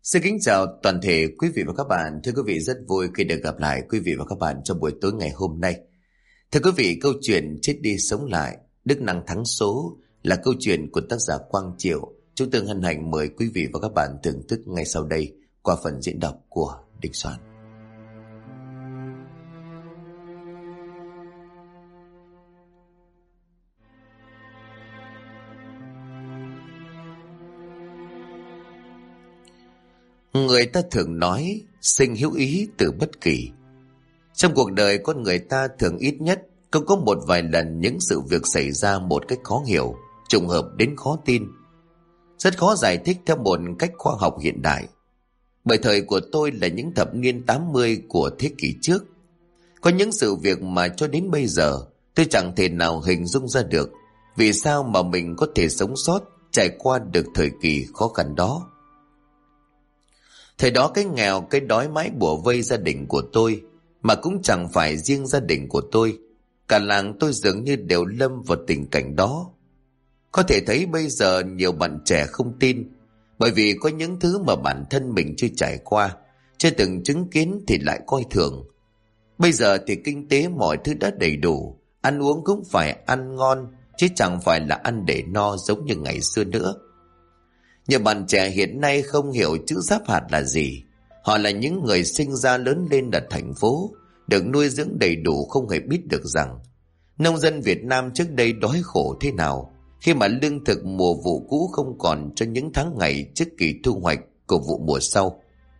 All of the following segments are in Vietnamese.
Xin kính chào toàn thể quý vị và các bạn. Thưa quý vị, rất vui khi được gặp lại quý vị và các bạn trong buổi tối ngày hôm nay. Thưa quý vị, câu chuyện Chết đi sống lại, đức năng thắng số là câu chuyện của tác giả Quang Triệu. Chúng tôi hân hạnh mời quý vị và các bạn thưởng thức ngay sau đây qua phần diễn đọc của Đình Soạn. Người ta thường nói sinh hữu ý từ bất kỳ. Trong cuộc đời con người ta thường ít nhất cũng có một vài lần những sự việc xảy ra một cách khó hiểu, trùng hợp đến khó tin. Rất khó giải thích theo một cách khoa học hiện đại. Bởi thời của tôi là những thập niên 80 của thế kỷ trước. Có những sự việc mà cho đến bây giờ tôi chẳng thể nào hình dung ra được vì sao mà mình có thể sống sót trải qua được thời kỳ khó khăn đó. Thời đó cái nghèo, cái đói mãi bủa vây gia đình của tôi, mà cũng chẳng phải riêng gia đình của tôi. Cả làng tôi dường như đều lâm vào tình cảnh đó. Có thể thấy bây giờ nhiều bạn trẻ không tin, bởi vì có những thứ mà bản thân mình chưa trải qua, chưa từng chứng kiến thì lại coi thường. Bây giờ thì kinh tế mọi thứ đã đầy đủ, ăn uống cũng phải ăn ngon, chứ chẳng phải là ăn để no giống như ngày xưa nữa. Nhiều bạn trẻ hiện nay không hiểu chữ giáp hạt là gì. Họ là những người sinh ra lớn lên ở thành phố, được nuôi dưỡng đầy đủ, không hề biết được rằng nông dân Việt Nam trước đây đói khổ thế nào khi mà lương thực mùa vụ cũ không còn cho những tháng ngày trước kỳ thu hoạch của vụ mùa sau.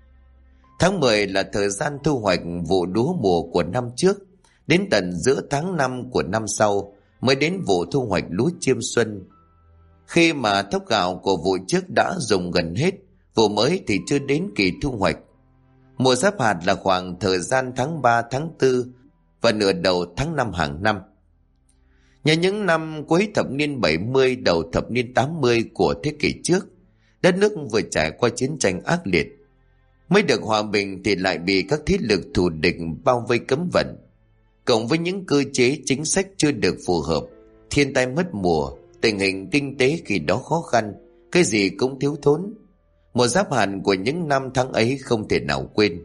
Tháng 10 là thời gian thu hoạch vụ lúa mùa của năm trước, đến tận giữa tháng 5 của năm sau mới đến vụ thu hoạch lúa chiêm xuân. Khi mà thóc gạo của vụ trước đã dùng gần hết, vụ mới thì chưa đến kỳ thu hoạch. Mùa giáp hạt là khoảng thời gian tháng 3, tháng 4 và nửa đầu tháng 5 hàng năm. Nhờ những năm cuối thập niên 70, đầu thập niên 80 của thế kỷ trước, đất nước vừa trải qua chiến tranh ác liệt. Mới được hòa bình thì lại bị các thế lực thù địch bao vây cấm vận. Cộng với những cơ chế chính sách chưa được phù hợp, thiên tai mất mùa, tình hình kinh tế khi đó khó khăn, cái gì cũng thiếu thốn. Mùa giáp hạt của những năm tháng ấy không thể nào quên.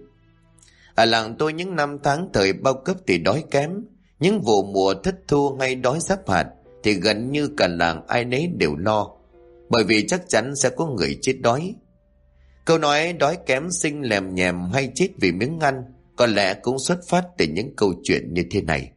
Ở làng tôi những năm tháng thời bao cấp thì đói kém, những vụ mùa thất thu hay đói giáp hạt thì gần như cả làng ai nấy đều no, bởi vì chắc chắn sẽ có người chết đói. Câu nói đói kém sinh lèm nhèm hay chết vì miếng ăn có lẽ cũng xuất phát từ những câu chuyện như thế này.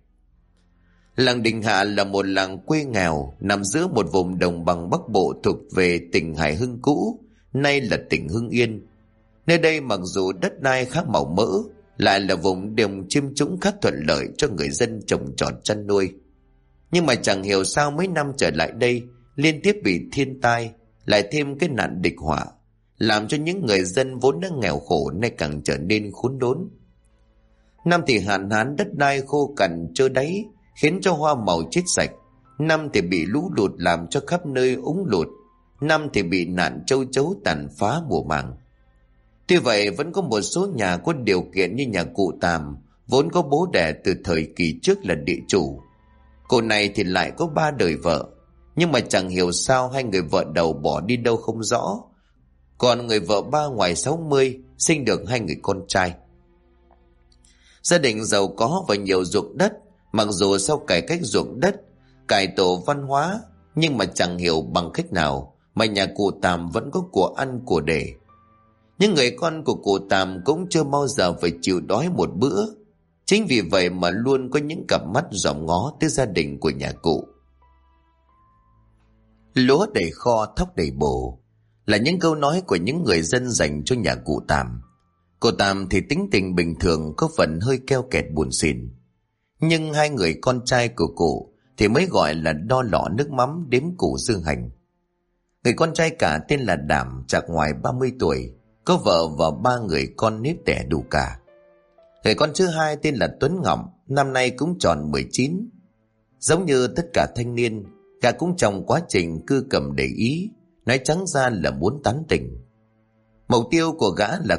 Làng Đình Hạ là một làng quê nghèo nằm giữa một vùng đồng bằng Bắc Bộ thuộc về tỉnh Hải Hưng cũ, nay là tỉnh Hưng Yên. Nơi đây mặc dù đất đai khá màu mỡ, lại là vùng đồng chiêm trũng khá thuận lợi cho người dân trồng trọt chăn nuôi. Nhưng mà chẳng hiểu sao mấy năm trở lại đây liên tiếp bị thiên tai, lại thêm cái nạn địch họa, làm cho những người dân vốn đã nghèo khổ nay càng trở nên khốn đốn. Năm thì hạn hán, đất đai khô cằn trơ đáy, khiến cho hoa màu chết sạch. Năm thì bị lũ lụt làm cho khắp nơi úng lụt. Năm thì bị nạn châu chấu tàn phá mùa màng. Tuy vậy vẫn có một số nhà có điều kiện như nhà cụ Tàm, vốn có bố đẻ từ thời kỳ trước là địa chủ. Cô này thì lại có 3 đời vợ, nhưng mà chẳng hiểu sao hai người vợ đầu bỏ đi đâu không rõ. Còn người vợ ba ngoài 60 sinh được 2 người con trai. Gia đình giàu có và nhiều ruộng đất. Mặc dù sau cải cách ruộng đất, cải tổ văn hóa, nhưng mà chẳng hiểu bằng cách nào mà nhà cụ Tàm vẫn có của ăn của để. Những người con của cụ Tàm cũng chưa bao giờ phải chịu đói một bữa. Chính vì vậy mà luôn có những cặp mắt dòm ngó tới gia đình của nhà cụ. Lúa đầy kho, thóc đầy bồ là những câu nói của những người dân dành cho nhà cụ Tàm. Cụ Tàm thì tính tình bình thường, có phần hơi keo kẹt buồn xỉn. Nhưng 2 người con trai của cụ thì mới gọi là đo lọ nước mắm đếm củ dương hành. Người con trai cả tên là Đảm, chạc ngoài 30 tuổi, có vợ và 3 người con nếp tẻ đủ cả. Người con thứ hai tên là Tuấn Ngọc, năm nay cũng tròn 19. Giống như tất cả thanh niên, gã cũng trong quá trình cưa cầm để ý, nói trắng ra là muốn tán tỉnh. Mục tiêu của gã là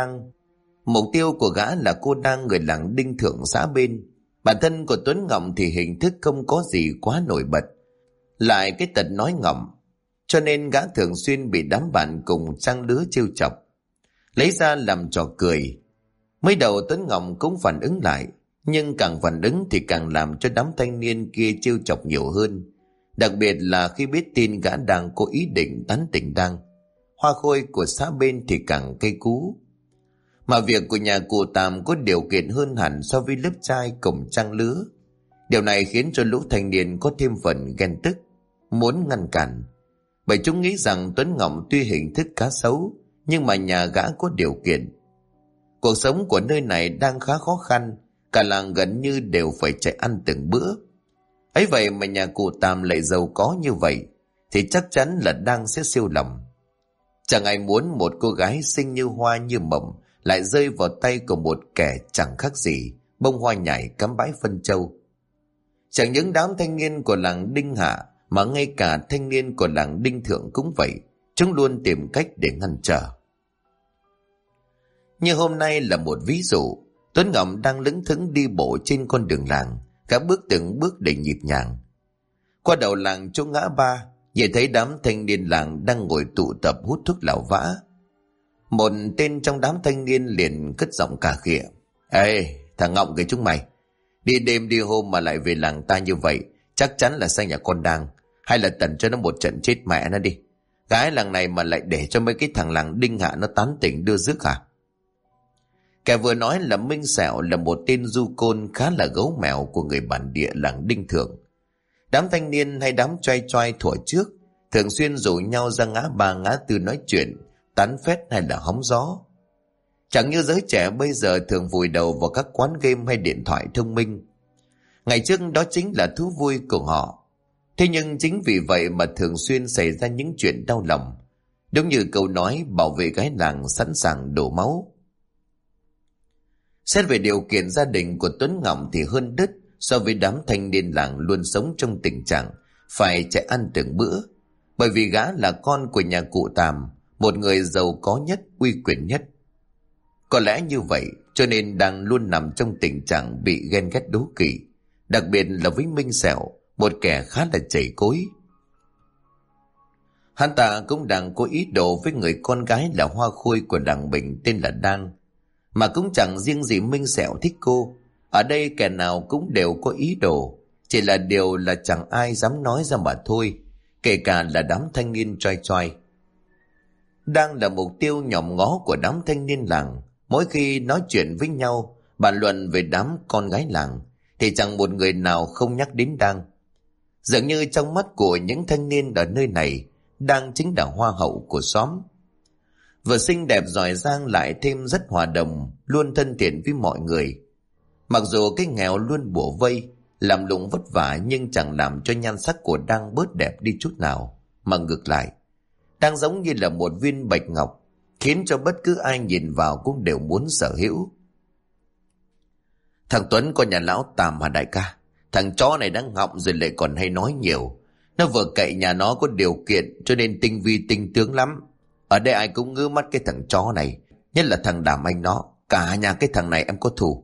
cô Đang, người làng Đinh Thượng xã bên. Bản thân của Tuấn Ngọc thì hình thức không có gì quá nổi bật, lại cái tật nói ngọng, cho nên gã thường xuyên bị đám bạn cùng trang lứa trêu chọc. lấy ra làm trò cười. Mới đầu Tuấn Ngọc cũng phản ứng lại, nhưng càng phản ứng thì càng làm cho đám thanh niên kia trêu chọc nhiều hơn. Đặc biệt là khi biết tin gã đang có ý định tán tỉnh Đang. Hoa khôi của xã bên thì càng cay cú. Mà việc của nhà cụ Tàm có điều kiện hơn hẳn so với lớp trai cùng trang lứa. Điều này khiến cho lũ thanh niên có thêm phần ghen tức, muốn ngăn cản. Bởi chúng nghĩ rằng Tuấn Ngọc tuy hình thức khá xấu, nhưng mà nhà gã có điều kiện. Cuộc sống của nơi này đang khá khó khăn, cả làng gần như đều phải chạy ăn từng bữa. Ấy vậy mà nhà cụ Tàm lại giàu có như vậy, thì chắc chắn là Đang sẽ siêu lòng. Chẳng ai muốn một cô gái xinh như hoa như mộng lại rơi vào tay của một kẻ chẳng khác gì bông hoa nhài cắm bãi phân châu. Chẳng những đám thanh niên của làng Đinh Hạ mà ngay cả thanh niên của làng Đinh Thượng cũng vậy, chúng luôn tìm cách để ngăn trở. Như hôm nay là một ví dụ, Tuấn Ngọc đang lững thững đi bộ trên con đường làng, cả bước từng bước đầy nhịp nhàng. Qua đầu làng chỗ ngã ba, về thấy đám thanh niên làng đang ngồi tụ tập hút thuốc lào vã. Một tên trong đám thanh niên liền cất giọng cà khịa: "Ê, thằng Ngọc kìa chúng mày, đi đêm đi hôm mà lại về làng ta như vậy, chắc chắn là sang nhà con Đang, hay là tẩn cho nó một trận chết mẹ nó đi. Gái làng này mà lại để cho mấy cái thằng làng Đinh Hạ nó tán tỉnh đưa rước hả?" Kẻ vừa nói là Minh Sẹo, là một tên du côn khá là gấu mèo của người bản địa làng Đinh Thượng. Đám thanh niên hay đám choai choai thuở trước thường xuyên rủ nhau ra ngã ba ngã tư nói chuyện, tán phét hay là hóng gió. Chẳng như giới trẻ bây giờ thường vùi đầu vào các quán game hay điện thoại thông minh. Ngày trước đó chính là thú vui của họ. Thế nhưng chính vì vậy mà thường xuyên xảy ra những chuyện đau lòng. Đúng như câu nói bảo vệ gái làng sẵn sàng đổ máu. Xét về điều kiện gia đình của Tuấn Ngọc thì hơn đứt so với đám thanh niên làng luôn sống trong tình trạng phải chạy ăn từng bữa. Bởi vì gã là con của nhà cụ Tàm, một người giàu có nhất, uy quyền nhất. Có lẽ như vậy cho nên đang luôn nằm trong tình trạng bị ghen ghét đố kỵ, đặc biệt là với Minh Sẹo, một kẻ khá là chảy cối. Hắn ta cũng đang có ý đồ với người con gái là hoa khôi của làng mình tên là Đang. Mà cũng chẳng riêng gì Minh Sẹo thích cô, ở đây kẻ nào cũng đều có ý đồ, chỉ là điều là chẳng ai dám nói ra mà thôi, kể cả là đám thanh niên choai choai. Đang là mục tiêu nhòm ngó của đám thanh niên làng. Mỗi khi nói chuyện với nhau, bàn luận về đám con gái làng, thì chẳng một người nào không nhắc đến Đang. Dường như trong mắt của những thanh niên ở nơi này, Đang chính là hoa hậu của xóm. Vừa xinh đẹp giỏi giang lại thêm rất hòa đồng, luôn thân thiện với mọi người. Mặc dù cái nghèo luôn bủa vây, làm lụng vất vả, nhưng chẳng làm cho nhan sắc của Đang bớt đẹp đi chút nào, mà ngược lại, Đang giống như là một viên bạch ngọc, khiến cho bất cứ ai nhìn vào cũng đều muốn sở hữu. "Thằng Tuấn con nhà lão Tàm hả đại ca? Thằng chó này đã ngọng rồi lại còn hay nói nhiều. Nó vừa cậy nhà nó có điều kiện cho nên tinh vi tinh tướng lắm. Ở đây ai cũng ngứa mắt cái thằng chó này, nhất là thằng Đàm anh nó. Cả nhà cái thằng này em có thù."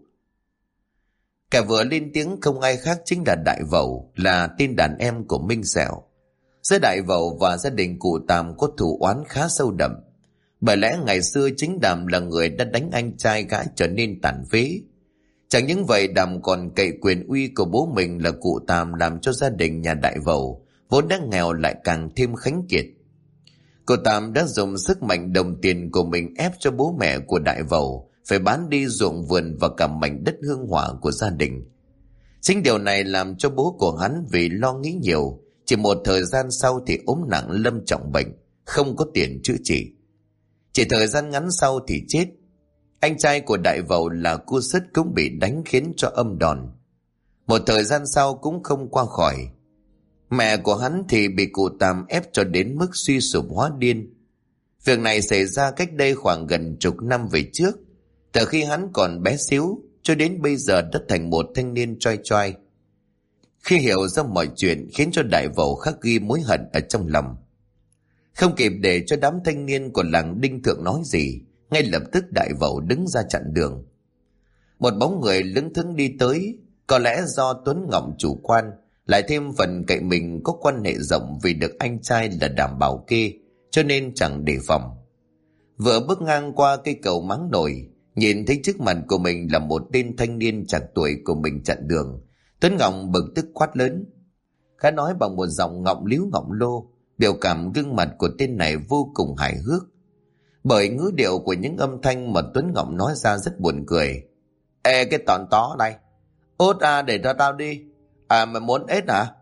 Kẻ vừa lên tiếng không ai khác chính là Đại Vẩu, là tên đàn em của Minh Sẹo. Giữa Đại Vẩu và gia đình cụ Tàm có thù oán khá sâu đậm. Bởi lẽ ngày xưa chính Đàm là người đã đánh anh trai gã trở nên tàn phế. Chẳng những vậy, Đàm còn cậy quyền uy của bố mình là cụ Tàm làm cho gia đình nhà Đại Vẩu vốn đã nghèo lại càng thêm khánh kiệt. Cụ Tàm đã dùng sức mạnh đồng tiền của mình ép cho bố mẹ của Đại Vẩu phải bán đi ruộng vườn và cả mảnh đất hương hỏa của gia đình. Chính điều này làm cho bố của hắn vì lo nghĩ nhiều, chỉ một thời gian sau thì ốm nặng lâm trọng bệnh, không có tiền chữa trị. Chỉ thời gian ngắn sau thì chết. Anh trai của Đại Vẩu là Cu Sứt cũng bị đánh khiến cho âm đòn. Một thời gian sau cũng không qua khỏi. Mẹ của hắn thì bị cụ Tàm ép cho đến mức suy sụp hóa điên. Việc này xảy ra cách đây khoảng gần chục năm về trước. Từ khi hắn còn bé xíu cho đến bây giờ đã thành một thanh niên choai choai. Khi hiểu ra mọi chuyện khiến cho Đại Vẩu khắc ghi mối hận ở trong lòng. Không kịp để cho đám thanh niên của làng Đinh Thượng nói gì, ngay lập tức Đại Vẩu đứng ra chặn đường. Một bóng người lững thững đi tới, có lẽ do Tuấn Ngọc chủ quan, lại thêm phần cậy mình có quan hệ rộng vì được anh trai là Đàm bảo kê, cho nên chẳng đề phòng. Vừa bước ngang qua cây cầu máng nổi, nhìn thấy trước mặt của mình là một tên thanh niên chạc tuổi của mình chặn đường, Tuấn Ngọc bực tức quát lớn. Khá nói bằng một giọng ngọng líu ngọng lô, biểu cảm gương mặt của tên này vô cùng hài hước. Bởi ngữ điệu của những âm thanh mà Tuấn Ngọc nói ra rất buồn cười. Ê cái tòn tó này, ốt à, để cho tao đi. À mày muốn ếch hả?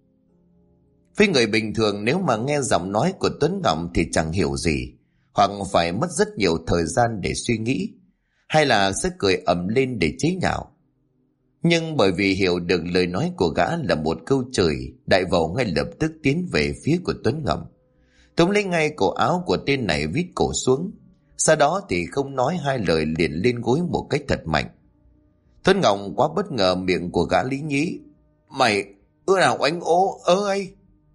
Với người bình thường nếu mà nghe giọng nói của Tuấn Ngọc thì chẳng hiểu gì, hoặc phải mất rất nhiều thời gian để suy nghĩ, hay là sẽ cười ầm lên để chế nhạo. Nhưng bởi vì hiểu được lời nói của gã là một câu chửi, đại vẩu ngay lập tức tiến về phía của Tuấn Ngọc, túm lấy ngay cổ áo của tên này vít cổ xuống. Sau đó thì không nói hai lời liền lên gối một cách thật mạnh. Tuấn Ngọc quá bất ngờ, miệng của gã lý nhí. Mày ưa nào oánh ố ơi.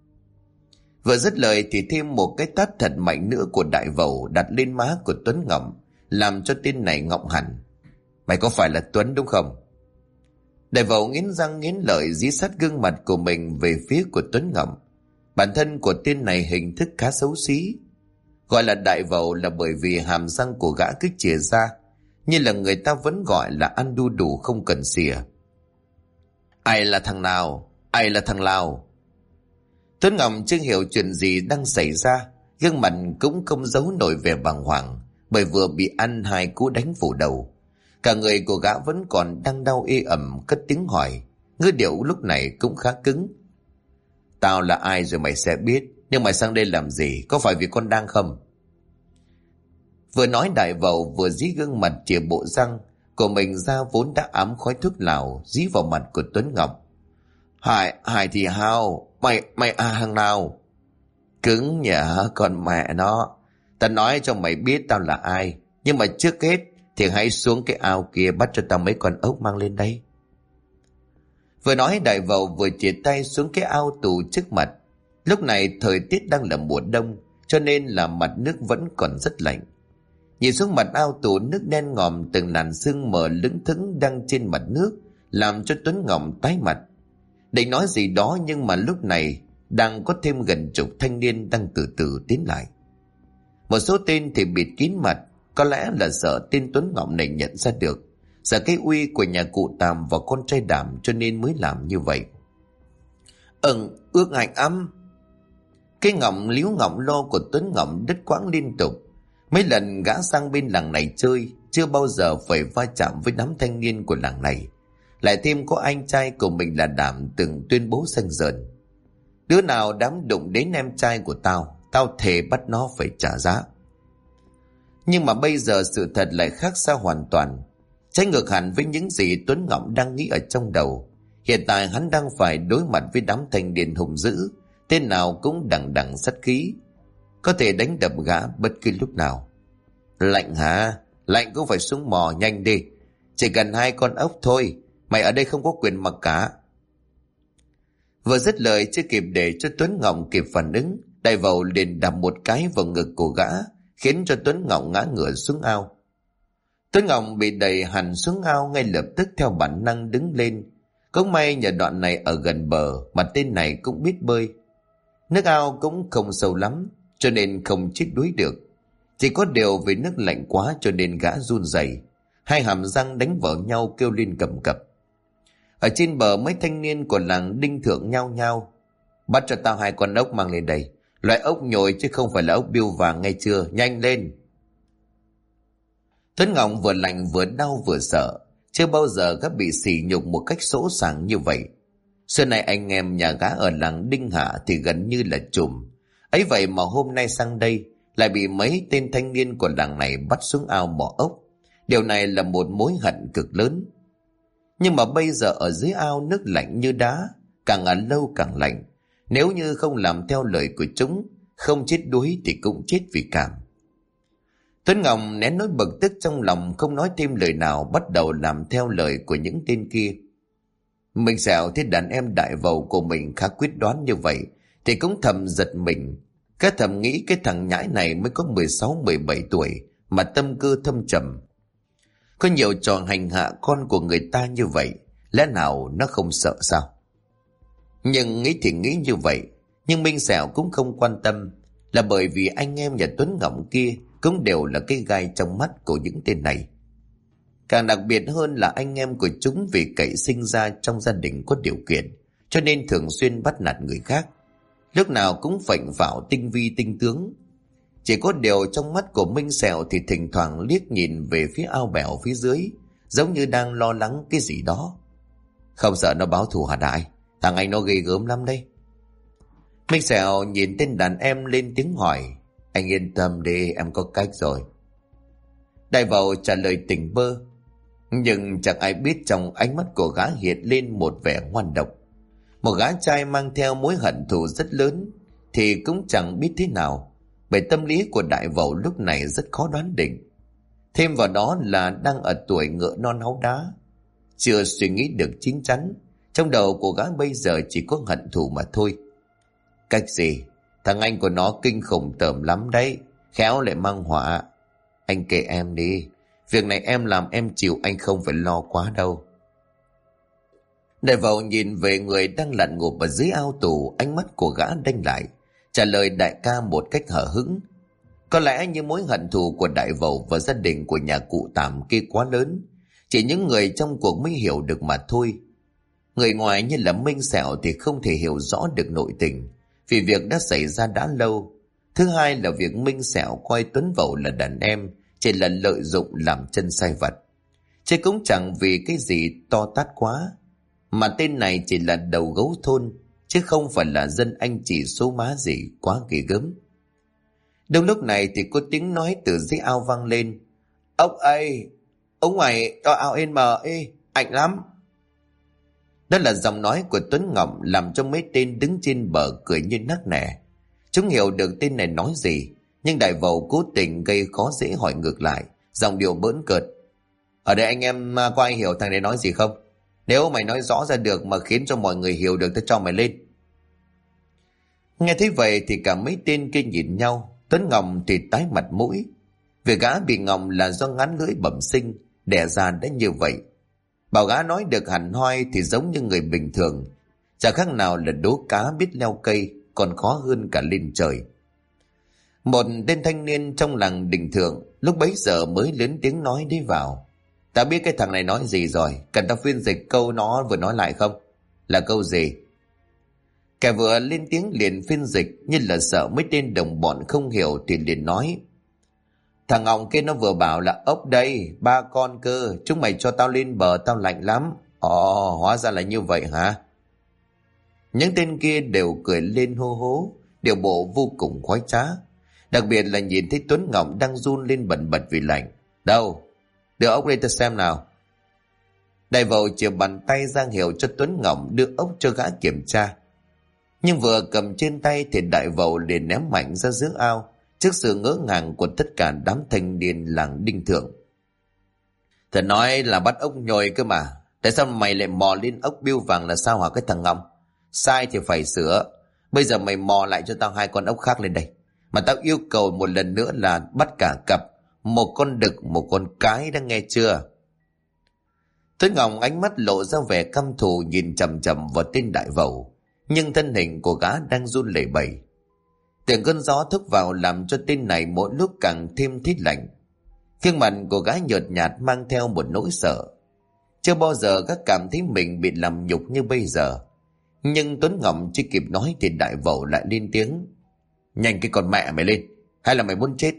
Vừa dứt lời thì thêm một cái tát thật mạnh nữa của đại vẩu đặt lên má của Tuấn Ngọc, làm cho tên này ngọng hẳn. Mày có phải là Tuấn đúng không? Đại vẩu nghiến răng nghiến lợi dí sát gương mặt của mình về phía của Tuấn Ngọc. Bản thân của tên này hình thức khá xấu xí. Gọi là đại vẩu là bởi vì hàm răng của gã cứ chìa ra, như là người ta vẫn gọi là ăn đu đủ không cần xỉa. Ai là thằng nào? Ai là thằng Lào? Tuấn Ngọc chưa hiểu chuyện gì đang xảy ra, gương mặt cũng không giấu nổi vẻ bàng hoàng, bởi vừa bị ăn hai cú đánh phủ đầu. Cả người của gã vẫn còn đang đau ê ẩm, cất tiếng hỏi, ngữ điệu lúc này cũng khá cứng. Tao là ai rồi mày sẽ biết, nhưng mày sang đây làm gì, có phải vì con đang không? Vừa nói đại vẩu vừa dí gương mặt chìa bộ răng của mình ra vốn đã ám khói thuốc lào dí vào mặt của Tuấn Ngọc. Hải thì hao, mày thằng nào? Cứng nhở con mẹ nó. Tao nói cho mày biết tao là ai, nhưng mà trước hết thì hãy xuống cái ao kia bắt cho tao mấy con ốc mang lên đây. Vừa nói đại vẩu vừa chìa tay xuống cái ao tù trước mặt. Lúc này thời tiết đang là mùa đông, cho nên là mặt nước vẫn còn rất lạnh. Nhìn xuống mặt ao tù, nước đen ngòm từng làn sương mờ lững thững đang trên mặt nước, làm cho Tuấn Ngọc tái mặt. Định nói gì đó nhưng mà lúc này đang có thêm gần chục thanh niên đang từ từ tiến lại. Một số tên thì bịt kín mặt, có lẽ là sợ tên Tuấn Ngọc này nhận ra được, sợ cái uy của nhà cụ Tàm và con trai Đảm cho nên mới làm như vậy. Ước hạnh âm. Cái ngọng líu ngọng lo của Tuấn Ngọc đứt quãng liên tục. Mấy lần gã sang bên làng này chơi, chưa bao giờ phải va chạm với đám thanh niên của làng này. Lại thêm có anh trai của mình là Đảm từng tuyên bố xanh dờn. Đứa nào dám đụng đến em trai của tao, tao thề bắt nó phải trả giá. Nhưng mà bây giờ sự thật lại khác xa hoàn toàn, trái ngược hẳn với những gì Tuấn Ngọc đang nghĩ ở trong đầu. Hiện tại hắn đang phải đối mặt với đám thanh niên hung dữ, tên nào cũng đằng đằng sát khí, có thể đánh đập gã bất cứ lúc nào. Lạnh hả? Lạnh cũng phải xuống mò nhanh đi, chỉ cần 2 con ốc thôi, mày ở đây không có quyền mặc cả. Vừa dứt lời chưa kịp để cho Tuấn Ngọc kịp phản ứng, đại vẩu liền đập một cái vào ngực của gã, khiến cho Tuấn Ngọc ngã ngửa xuống ao. Tuấn Ngọc bị đẩy hẳn xuống ao ngay lập tức theo bản năng đứng lên. Cũng may nhờ đoạn này ở gần bờ mà tên này cũng biết bơi. Nước ao cũng không sâu lắm cho nên không chết đuối được. Chỉ có điều vì nước lạnh quá cho nên gã run rẩy, hai hàm răng đánh vào nhau kêu lên cầm cập. Ở trên bờ mấy thanh niên của làng đinh thượng nhao nhao. Bắt cho tao 2 con ốc mang lên đây, loại ốc nhồi chứ không phải là ốc biêu vàng nghe chưa, nhanh lên. Tuấn Ngọc vừa lạnh vừa đau vừa sợ, chưa bao giờ gã bị sỉ nhục một cách sỗ sàng như vậy. Xưa nay anh em nhà gã ở làng Đinh Hạ thì gần như là trùm, ấy vậy mà hôm nay sang đây lại bị mấy tên thanh niên của làng này bắt xuống ao mò ốc. Điều này là một mối hận cực lớn. Nhưng mà bây giờ ở dưới ao nước lạnh như đá, càng ở lâu càng lạnh. Nếu như không làm theo lời của chúng, không chết đuối thì cũng chết vì cảm. Tuấn Ngọc nén nỗi bực tức trong lòng, không nói thêm lời nào, bắt đầu làm theo lời của những tên kia. Mình xẻo thấy đàn em đại vầu của mình khá quyết đoán như vậy thì cũng thầm giật mình. Cái thầm nghĩ cái thằng nhãi này mới có 16-17 tuổi mà tâm cơ thâm trầm, có nhiều trò hành hạ con của người ta như vậy, lẽ nào nó không sợ sao? Nhưng nghĩ thì nghĩ như vậy, nhưng Minh Sẹo cũng không quan tâm, là bởi vì anh em nhà Tuấn Ngọc kia cũng đều là cái gai trong mắt của những tên này. Càng đặc biệt hơn là anh em của chúng vì cậy sinh ra trong gia đình có điều kiện, cho nên thường xuyên bắt nạt người khác, lúc nào cũng phệnh phảo tinh vi tinh tướng. Chỉ có điều trong mắt của Minh Sẹo thì thỉnh thoảng liếc nhìn về phía ao bèo phía dưới, giống như đang lo lắng cái gì đó. Không sợ nó báo thù hả đại? Thằng anh nó ghê gớm lắm đấy. Minh Sẹo nhìn tên đàn em lên tiếng hỏi. Anh yên tâm đi, em có cách rồi. Đại Vậu trả lời tỉnh bơ, nhưng chẳng ai biết trong ánh mắt của gã hiện lên một vẻ ngoan độc. Một gã trai mang theo mối hận thù rất lớn thì cũng chẳng biết thế nào, bởi tâm lý của Đại Vậu lúc này rất khó đoán định. Thêm vào đó là đang ở tuổi ngựa non háu đá, chưa suy nghĩ được chín chắn. Trong đầu của gã bây giờ chỉ có hận thù mà thôi. Cách gì? Thằng anh của nó kinh khủng tởm lắm đấy, khéo lại mang họa. Anh kệ em đi, việc này em làm em chịu, anh không phải lo quá đâu. Đại Vậu nhìn về người đang lặn ngụp ở dưới ao tù, ánh mắt của gã đanh lại, trả lời đại ca một cách hở hững. Có lẽ như mối hận thù của Đại Vậu và gia đình của nhà cụ Tảm kia quá lớn, chỉ những người trong cuộc mới hiểu được mà thôi. Người ngoài như là Minh Sẹo thì không thể hiểu rõ được nội tình, vì việc đã xảy ra đã lâu. Thứ hai là việc Minh Sẹo coi Tuấn Vậu là đàn em, chỉ là lợi dụng làm chân sai vặt. Chứ cũng chẳng vì cái gì to tát quá, mà tên này chỉ là đầu gấu thôn, chứ không phải là dân anh chị số má gì quá ghê gớm. Đúng lúc này thì có tiếng nói từ dưới ao vang lên. Ông ơi, ông ngoài cho ao in mờ ê, ảnh lắm. Đó là giọng nói của Tuấn Ngọc, làm cho mấy tên đứng trên bờ cười như nắc nẻ. Chúng hiểu được tên này nói gì, nhưng Đại Vậu cố tình gây khó dễ hỏi ngược lại, giọng điệu bỡn cợt. Ở đây anh em có ai hiểu thằng này nói gì không? Nếu mày nói rõ ra được mà khiến cho mọi người hiểu được, tao cho mày lên. Nghe thấy vậy thì cả mấy tên kia nhìn nhau. Tuấn Ngọc thì tái mặt mũi. Việc gã bị ngọng là do ngắn lưỡi bẩm sinh, đẻ ra đã như vậy. Bảo gã nói được hẳn hoi thì giống như người bình thường, chả khác nào là đố cá biết leo cây, còn khó hơn cả lên trời. Một tên thanh niên trong làng Đình Thượng lúc bấy giờ mới lớn tiếng nói đi vào. Ta biết cái thằng này nói gì rồi, cần ta phiên dịch câu nó vừa nói lại không? Là câu gì? Kẻ vừa lên tiếng liền phiên dịch, như là sợ mấy tên đồng bọn không hiểu thì liền nói. Thằng Ngọc kia nó vừa bảo là ốc đây, 3 con cơ, chúng mày cho tao lên bờ, tao lạnh lắm. Ồ, hóa ra là như vậy hả? Những tên kia đều cười lên hô hố, điều bộ vô cùng khoái trá. Đặc biệt là nhìn thấy Tuấn Ngọc đang run lên bần bật vì lạnh. Đâu? Đưa ốc lên ta xem nào. Đại Vậu chìa bàn tay ra hiệu cho Tuấn Ngọc đưa ốc cho gã kiểm tra. Nhưng vừa cầm trên tay thì Đại Vậu liền ném mạnh ra giữa ao, trước sự ngỡ ngàng của tất cả đám thanh niên làng Đinh Thượng. Thật nói là bắt ốc nhồi cơ mà, tại sao mày lại mò lên ốc biêu vàng là sao hả cái thằng Ngọc? Sai thì phải sửa. Bây giờ mày mò lại cho tao 2 con ốc khác lên đây, mà tao yêu cầu một lần nữa là bắt cả cặp, 1 con đực 1 con cái, đã nghe chưa? Tuấn Ngọc ánh mắt lộ ra vẻ căm thù nhìn chằm chằm vào tên Đại Vậu, nhưng thân hình của gã đang run lẩy bẩy. Từng cơn gió thốc vào làm cho tên này mỗi lúc càng thêm thít lạnh. Gương mặt của gã nhợt nhạt mang theo một nỗi sợ. Chưa bao giờ gã cảm thấy mình bị làm nhục như bây giờ. Nhưng Tuấn Ngọc chưa kịp nói thì Đại Vậu lại lên tiếng. Nhanh cái con mẹ mày lên, hay là mày muốn chết?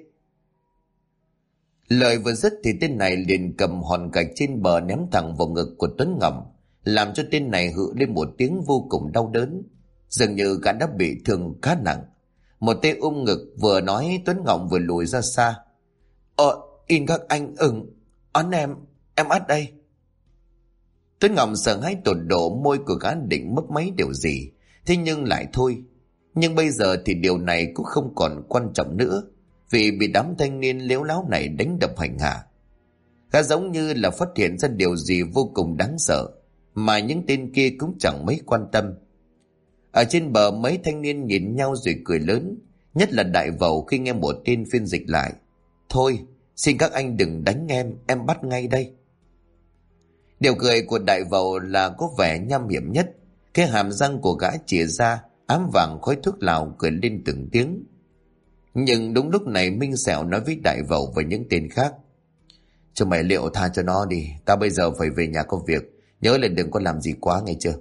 Lời vừa dứt thì tên này liền cầm hòn gạch trên bờ ném thẳng vào ngực của Tuấn Ngọc, làm cho tên này hự lên một tiếng vô cùng đau đớn, dường như gã đã bị thương khá nặng. Một tay ngực, vừa nói Tuấn Ngọc vừa lùi ra xa. In các anh ấn em ắt đây. Tuấn Ngọc sợ hãi tột độ, môi của gã định mất mấy điều gì, thế nhưng lại thôi. Nhưng bây giờ thì điều này cũng không còn quan trọng nữa, vì bị đám thanh niên lếu láo này đánh đập hành hạ. Gã giống như là phát hiện ra điều gì vô cùng đáng sợ, mà những tên kia cũng chẳng mấy quan tâm. Ở trên bờ mấy thanh niên nhìn nhau rồi cười lớn, nhất là Đại Vậu khi nghe một tên phiên dịch lại. Thôi, xin các anh đừng đánh em bắt ngay đây. Điều cười của Đại Vậu là có vẻ nham hiểm nhất, cái hàm răng của gã chìa ra ám vàng khói thuốc lào cười lên từng tiếng. Nhưng đúng lúc này Minh Sẹo nói với Đại Vẩu và những tên khác: Chúng mày liệu tha cho nó đi, ta bây giờ phải về nhà có việc, nhớ là đừng có làm gì quá nghe chưa.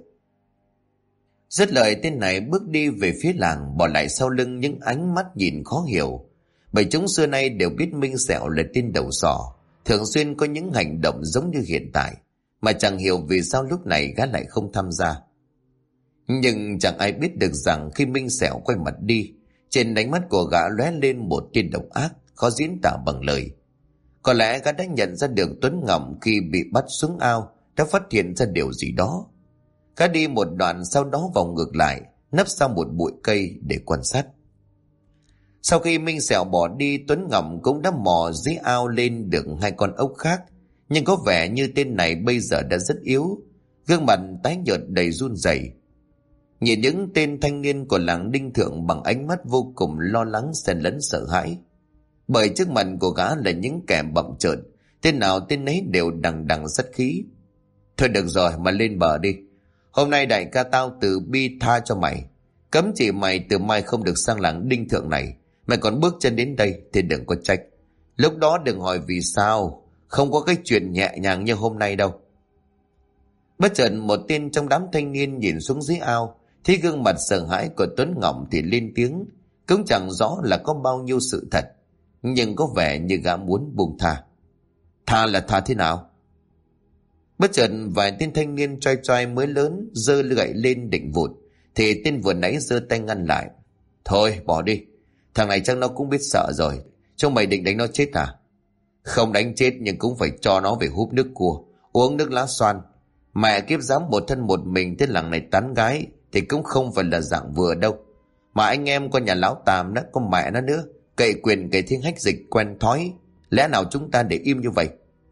Dứt lời tên này bước đi về phía làng, bỏ lại sau lưng những ánh mắt nhìn khó hiểu. Bởi chúng xưa nay đều biết Minh Sẹo là tên đầu sỏ, thường xuyên có những hành động giống như hiện tại, mà chẳng hiểu vì sao lúc này gã lại không tham gia. Nhưng chẳng ai biết được rằng khi Minh Sẹo quay mặt đi, trên ánh mắt của gã lóe lên một tia độc ác, khó diễn tả bằng lời. Có lẽ gã đã nhận ra được Tuấn Ngọc khi bị bắt xuống ao đã phát hiện ra điều gì đó. Gã đi một đoạn, sau đó vòng ngược lại, nấp sau một bụi cây để quan sát. Sau khi Minh Sẹo bỏ đi, Tuấn Ngọc cũng đã mò dưới ao lên được 2 con ốc khác, nhưng có vẻ như tên này bây giờ đã rất yếu, gương mặt tái nhợt đầy run rẩy. Nhìn những tên thanh niên của làng Đinh Thượng bằng ánh mắt vô cùng lo lắng xen lẫn sợ hãi. Bởi trước mặt của gã là những kẻ bậm trợn, tên nào tên ấy đều đằng đằng sát khí. Thôi được rồi, mà lên bờ đi. Hôm nay đại ca tao từ bi tha cho mày, cấm chỉ mày từ mai không được sang làng Đinh Thượng này. Mày còn bước chân đến đây thì đừng có trách. Lúc đó đừng hỏi vì sao, không có cái chuyện nhẹ nhàng như hôm nay đâu. Bất chợt một tên trong đám thanh niên nhìn xuống dưới ao, thấy gương mặt sợ hãi của Tuấn Ngọc thì lên tiếng, cũng chẳng rõ là có bao nhiêu sự thật, nhưng có vẻ như gã muốn buông tha. Tha là tha thế nào? Bất chợt vài tên thanh niên trai trai mới lớn giơ gậy lên định vụt, thì tên vừa nãy giơ tay ngăn lại. Thôi bỏ đi, thằng này chắc nó cũng biết sợ rồi. Chúng mày định đánh nó chết à? Không đánh chết nhưng cũng phải cho nó về húp nước cua, uống nước lá xoan. Mẹ kiếp dám một thân một mình tới làng này tán gái thì cũng không phải là dạng vừa đâu. Mà anh em con nhà lão Tàm đó, con mẹ nó nữa, cậy quyền cậy thiên hách dịch quen thói, lẽ nào chúng ta để im như vậy?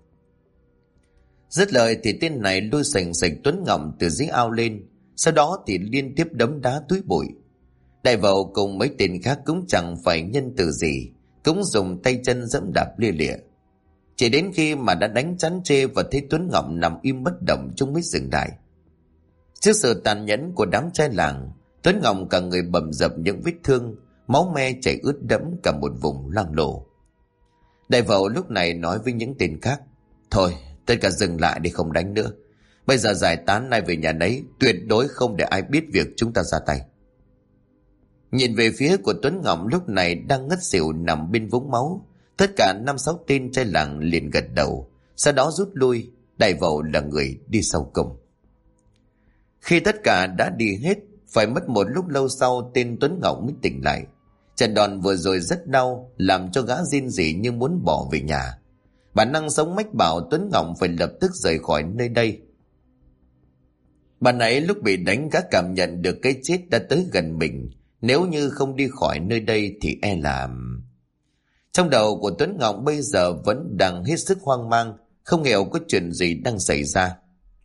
Dứt lời thì tên này lôi sành sạch Tuấn Ngọc từ dưới ao lên, sau đó thì liên tiếp đấm đá túi bụi. Đại Vẩu cùng mấy tên khác cũng chẳng phải nhân từ gì, cũng dùng tay chân giẫm đạp lia lịa. Chỉ đến khi mà đã đánh chán chê và thấy Tuấn Ngọc nằm im bất động, chúng mới dừng lại. Trước sự tàn nhẫn của đám trai làng, Tuấn Ngọc cả người bầm dập những vết thương, máu me chảy ướt đẫm cả một vùng loang lổ. Đại Vẩu lúc này nói với những tên khác: Thôi, tất cả dừng lại đi, không đánh nữa. Bây giờ giải tán, nay về nhà nấy, tuyệt đối không để ai biết việc chúng ta ra tay. Nhìn về phía của Tuấn Ngọc lúc này đang ngất xỉu nằm bên vũng máu, tất cả 5-6 tên trai làng liền gật đầu, sau đó rút lui. Đại Vẩu là người đi sau cùng. Khi tất cả đã đi hết, phải mất một lúc lâu sau tên Tuấn Ngọc mới tỉnh lại. Trận đòn vừa rồi rất đau, làm cho gã rên rỉ như muốn bỏ về nhà. Bản năng sống mách bảo Tuấn Ngọc phải lập tức rời khỏi nơi đây. Bạn ấy lúc bị đánh gã cảm nhận được cái chết đã tới gần mình, nếu như không đi khỏi nơi đây thì e là... Trong đầu của Tuấn Ngọc bây giờ vẫn đang hết sức hoang mang, không hiểu có chuyện gì đang xảy ra.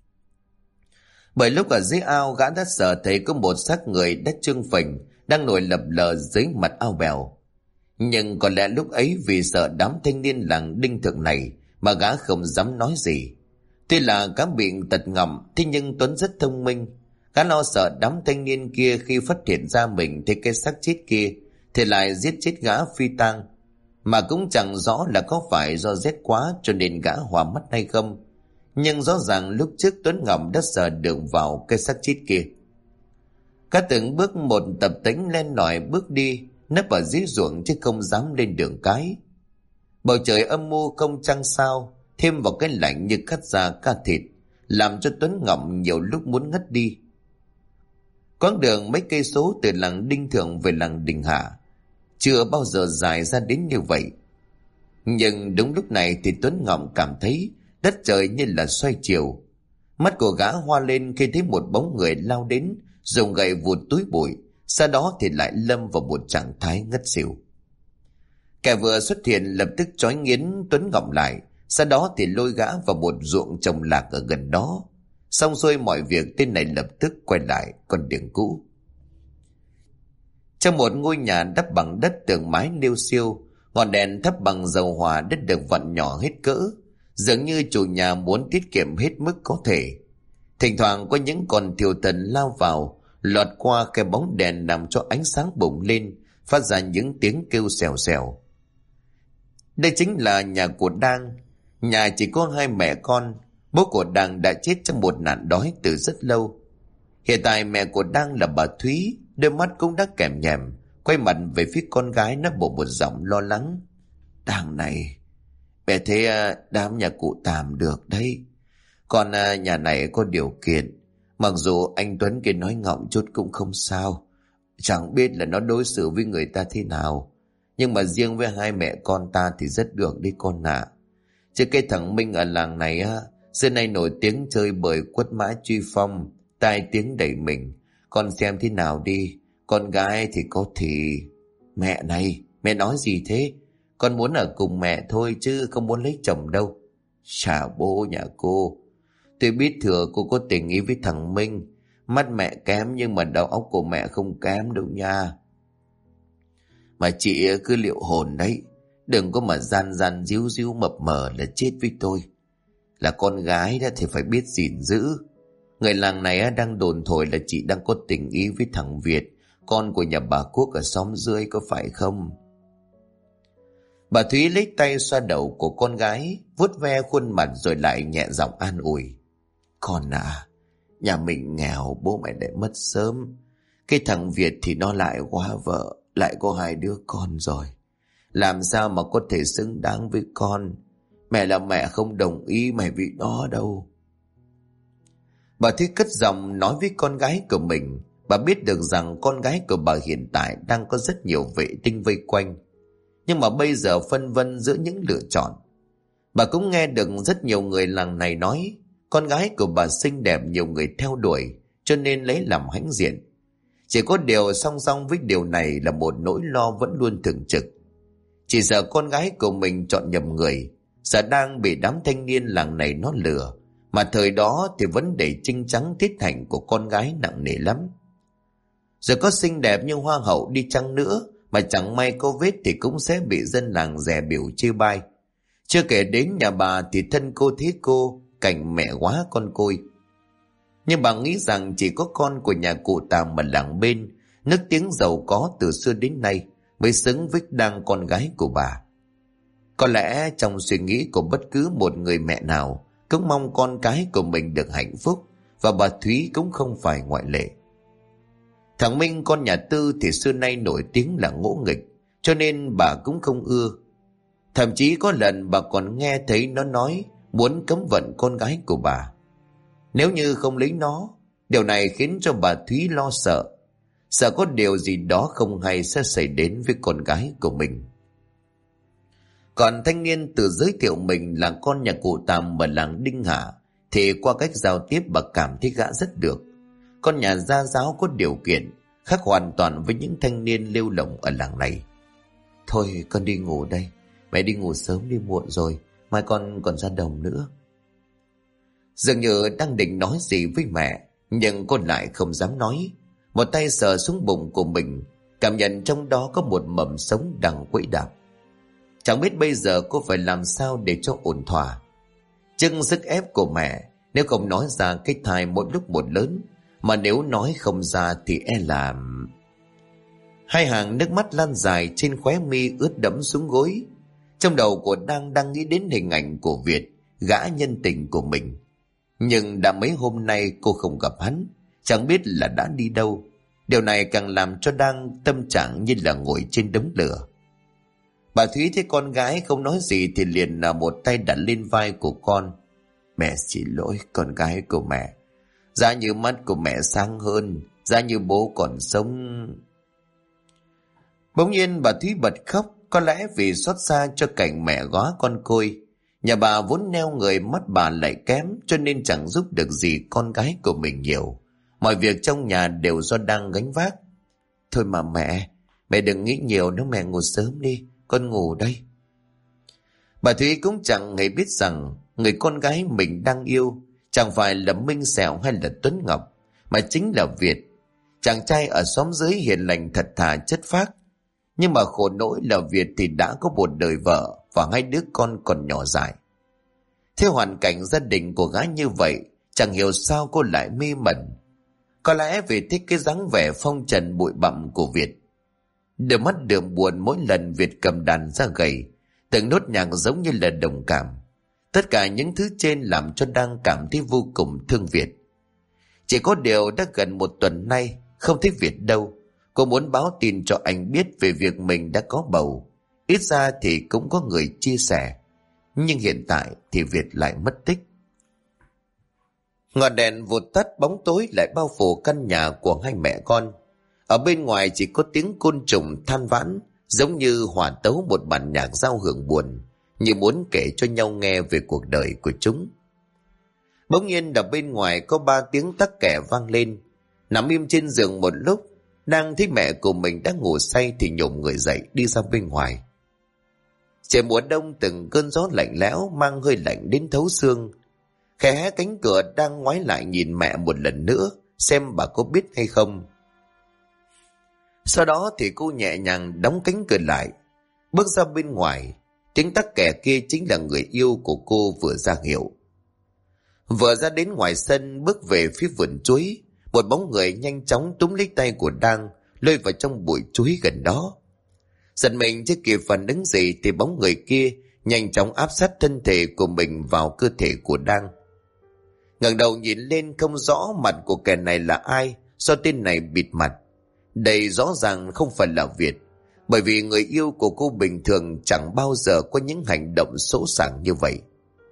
Bởi lúc ở dưới ao, gã đã sợ thấy có một xác người đã trương phình đang nổi lập lờ dưới mặt ao bèo. Nhưng có lẽ lúc ấy vì sợ đám thanh niên làng Đinh Thượng này mà gã không dám nói gì. Tuy là gã bị tật ngầm, thế nhưng Tuấn rất thông minh. Gã lo sợ đám thanh niên kia khi phát hiện ra mình thấy cái xác chết kia thì lại giết chết gã phi tang. Mà cũng chẳng rõ là có phải do rét quá cho nên gã hòa mắt hay không. Nhưng rõ ràng lúc trước Tuấn Ngọc đã sờ được vào cái xác chết kia. Gã từng bước một tập tễnh len lỏi bước đi, nấp ở dưới ruộng chứ không dám lên đường cái. Bầu trời âm mưu không trăng sao, thêm vào cái lạnh như cắt da ca thịt, làm cho Tuấn Ngọc nhiều lúc muốn ngất đi. Quãng đường mấy cây số từ làng Đinh Thượng về làng Đình Hạ chưa bao giờ dài ra đến như vậy. Nhưng đúng lúc này thì Tuấn Ngọc cảm thấy đất trời như là xoay chiều. Mắt của gã hoa lên khi thấy một bóng người lao đến, dùng gậy vụt túi bụi, sau đó thì lại lâm vào một trạng thái ngất xỉu. Kẻ vừa xuất hiện lập tức trói nghiến Tuấn Ngọc lại, sau đó thì lôi gã vào một ruộng trồng lạc ở gần đó. Xong xuôi mọi việc, tên này lập tức quay lại con đường cũ. Trong một ngôi nhà đắp bằng đất tường mái liêu xiêu, ngọn đèn thắp bằng dầu hỏa đất được vặn nhỏ hết cỡ, dường như chủ nhà muốn tiết kiệm hết mức có thể. Thỉnh thoảng có những con thiêu thần lao vào, lọt qua cái bóng đèn làm cho ánh sáng bùng lên, phát ra những tiếng kêu xèo xèo. Đây chính là nhà của Đang. Nhà chỉ có hai mẹ con. Bố của Đang đã chết trong một nạn đói từ rất lâu. Hiện tại mẹ của Đang là bà Thúy, đôi mắt cũng đã kèm nhèm, quay mặt về phía con gái, nó bộ một giọng lo lắng. Đang này, mẹ thấy đám nhà cụ tạm được đấy. Còn nhà này có điều kiện. Mặc dù anh Tuấn kia nói ngọng chút cũng không sao. Chẳng biết là nó đối xử với người ta thế nào. Nhưng mà riêng với hai mẹ con ta thì rất được đi con ạ. Chứ cái thằng Minh ở làng này á, xưa nay nổi tiếng chơi bời quất mã truy phong, tai tiếng đầy mình. Con xem thế nào đi. Con gái thì có thì... Mẹ này, mẹ nói gì thế? Con muốn ở cùng mẹ thôi chứ không muốn lấy chồng đâu. Chà bố nhà cô. Tôi biết thừa cô có tình ý với thằng Minh. Mắt mẹ kém nhưng mà đầu óc của mẹ không kém đâu nha. Mà chị cứ liệu hồn đấy. Đừng có mà gian gian díu díu mập mờ là chết với tôi. Là con gái đó thì phải biết gìn giữ. Người làng này đang đồn thổi là chị đang có tình ý với thằng Việt, con của nhà bà Quốc ở xóm dưới, có phải không? Bà Thúy lấy tay xoa đầu của con gái, vuốt ve khuôn mặt rồi lại nhẹ giọng an ủi. Con à, nhà mình nghèo, bố mẹ lại mất sớm. Cái thằng Việt thì nó lại quá vợ, lại có hai đứa con rồi. Làm sao mà có thể xứng đáng với con? Mẹ là mẹ không đồng ý mày vì nó đâu. Bà Thúy cất giọng nói với con gái của mình. Bà biết được rằng con gái của bà hiện tại đang có rất nhiều vệ tinh vây quanh. Nhưng mà bây giờ phân vân giữa những lựa chọn. Bà cũng nghe được rất nhiều người làng này nói con gái của bà xinh đẹp, nhiều người theo đuổi, cho nên lấy làm hãnh diện. Chỉ có điều song song với điều này là một nỗi lo vẫn luôn thường trực. Chỉ sợ con gái của mình chọn nhầm người, sợ đang bị đám thanh niên làng này nó lừa. Mà thời đó thì vấn đề trinh trắng tiết hạnh của con gái nặng nề lắm. Rồi có xinh đẹp như hoa hậu đi chăng nữa, mà chẳng may có vết thì cũng sẽ bị dân làng dè biểu chê bai. Chưa kể đến nhà bà thì thân cô thế cô, cảnh mẹ quá con côi. Nhưng bà nghĩ rằng chỉ có con của nhà cụ Tàm mà làng bên, nức tiếng giàu có từ xưa đến nay, mới xứng với Đang con gái của bà. Có lẽ trong suy nghĩ của bất cứ một người mẹ nào cũng mong con cái của mình được hạnh phúc, và bà Thúy cũng không phải ngoại lệ. Thằng Minh con nhà Tư thì xưa nay nổi tiếng là ngỗ nghịch, cho nên bà cũng không ưa. Thậm chí có lần bà còn nghe thấy nó nói muốn cấm vận con gái của bà. Nếu như không lấy nó, điều này khiến cho bà Thúy lo sợ. Sợ có điều gì đó không hay sẽ xảy đến với con gái của mình. Còn thanh niên tự giới thiệu mình là con nhà cụ Tàm ở làng Đinh Hạ, thì qua cách giao tiếp bà cảm thấy gã rất được. Con nhà gia giáo có điều kiện, khác hoàn toàn với những thanh niên lêu lỏng ở làng này. Thôi con đi ngủ đây, mẹ đi ngủ sớm đi muộn rồi, mai con còn ra đồng nữa. Dường như đang định nói gì với mẹ, nhưng cô lại không dám nói. Một tay sờ xuống bụng của mình, cảm nhận trong đó có một mầm sống đang quẫy đạp. Chẳng biết bây giờ cô phải làm sao để cho ổn thỏa. Trước sức ép của mẹ, nếu không nói ra cái thai một lúc một lớn, mà nếu nói không ra thì e là... Hai hàng nước mắt lan dài trên khóe mi ướt đẫm xuống gối. Trong đầu của đang nghĩ đến hình ảnh của Việt, gã nhân tình của mình. Nhưng đã mấy hôm nay cô không gặp hắn, chẳng biết là đã đi đâu. Điều này càng làm cho Đang tâm trạng như là ngồi trên đống lửa. Bà Thúy thấy con gái không nói gì thì liền là một tay đặt lên vai của con. Mẹ xin lỗi con gái của mẹ. Giá như mắt của mẹ sáng hơn, giá như bố còn sống. Bỗng nhiên bà Thúy bật khóc, có lẽ vì xót xa cho cảnh mẹ góa con côi. Nhà bà vốn neo người, mắt bà lại kém, cho nên chẳng giúp được gì con gái của mình nhiều. Mọi việc trong nhà đều do Đang gánh vác. Thôi mà mẹ đừng nghĩ nhiều nữa, mẹ ngủ sớm đi, con ngủ đây. Bà Thúy cũng chẳng hề biết rằng người con gái mình đang yêu chẳng phải là Minh Sẹo hay là Tuấn Ngọc, mà chính là Việt. Chàng trai ở xóm dưới hiền lành thật thà chất phác. Nhưng mà khổ nỗi là Việt thì đã có một đời vợ và hai đứa con còn nhỏ dại. Theo hoàn cảnh gia đình của gái như vậy, chẳng hiểu sao cô lại mê mẩn. Có lẽ vì thích cái dáng vẻ phong trần bụi bặm của Việt. Đôi mắt đường buồn mỗi lần Việt cầm đàn ra gầy, từng nốt nhạc giống như là đồng cảm. Tất cả những thứ trên làm cho Đang cảm thấy vô cùng thương Việt. Chỉ có điều đã gần 1 tuần nay không thấy Việt đâu. Cô muốn báo tin cho anh biết về việc mình đã có bầu. Ít ra thì cũng có người chia sẻ. Nhưng hiện tại thì Việt lại mất tích. Ngọn đèn vụt tắt, bóng tối lại bao phủ căn nhà của hai mẹ con. Ở bên ngoài chỉ có tiếng côn trùng than vãn, giống như hòa tấu một bản nhạc giao hưởng buồn, như muốn kể cho nhau nghe về cuộc đời của chúng. Bỗng nhiên ở bên ngoài có 3 tiếng tắc kè vang lên. Nằm im trên giường một lúc, Đang thấy mẹ của mình đang ngủ say thì nhổm người dậy đi ra bên ngoài. Trời mùa đông, từng cơn gió lạnh lẽo mang hơi lạnh đến thấu xương. Khẽ hé cánh cửa, Đang ngoái lại nhìn mẹ một lần nữa, xem bà có biết hay không. Sau đó thì cô nhẹ nhàng đóng cánh cửa lại, bước ra bên ngoài. Tiếng tắc kè kia chính là người yêu của cô vừa ra hiệu. Vừa ra đến ngoài sân, bước về phía vườn chuối, một bóng người nhanh chóng túm lấy tay của Đang, lôi vào trong bụi chuối gần đó. Giật mình chưa kịp phản ứng gì thì bóng người kia nhanh chóng áp sát thân thể của mình vào cơ thể của Đang. Ngẩng đầu nhìn lên không rõ mặt của kẻ này là ai, do tên này bịt mặt. Đây rõ ràng không phải là Việt, bởi vì người yêu của cô bình thường chẳng bao giờ có những hành động sỗ sàng như vậy.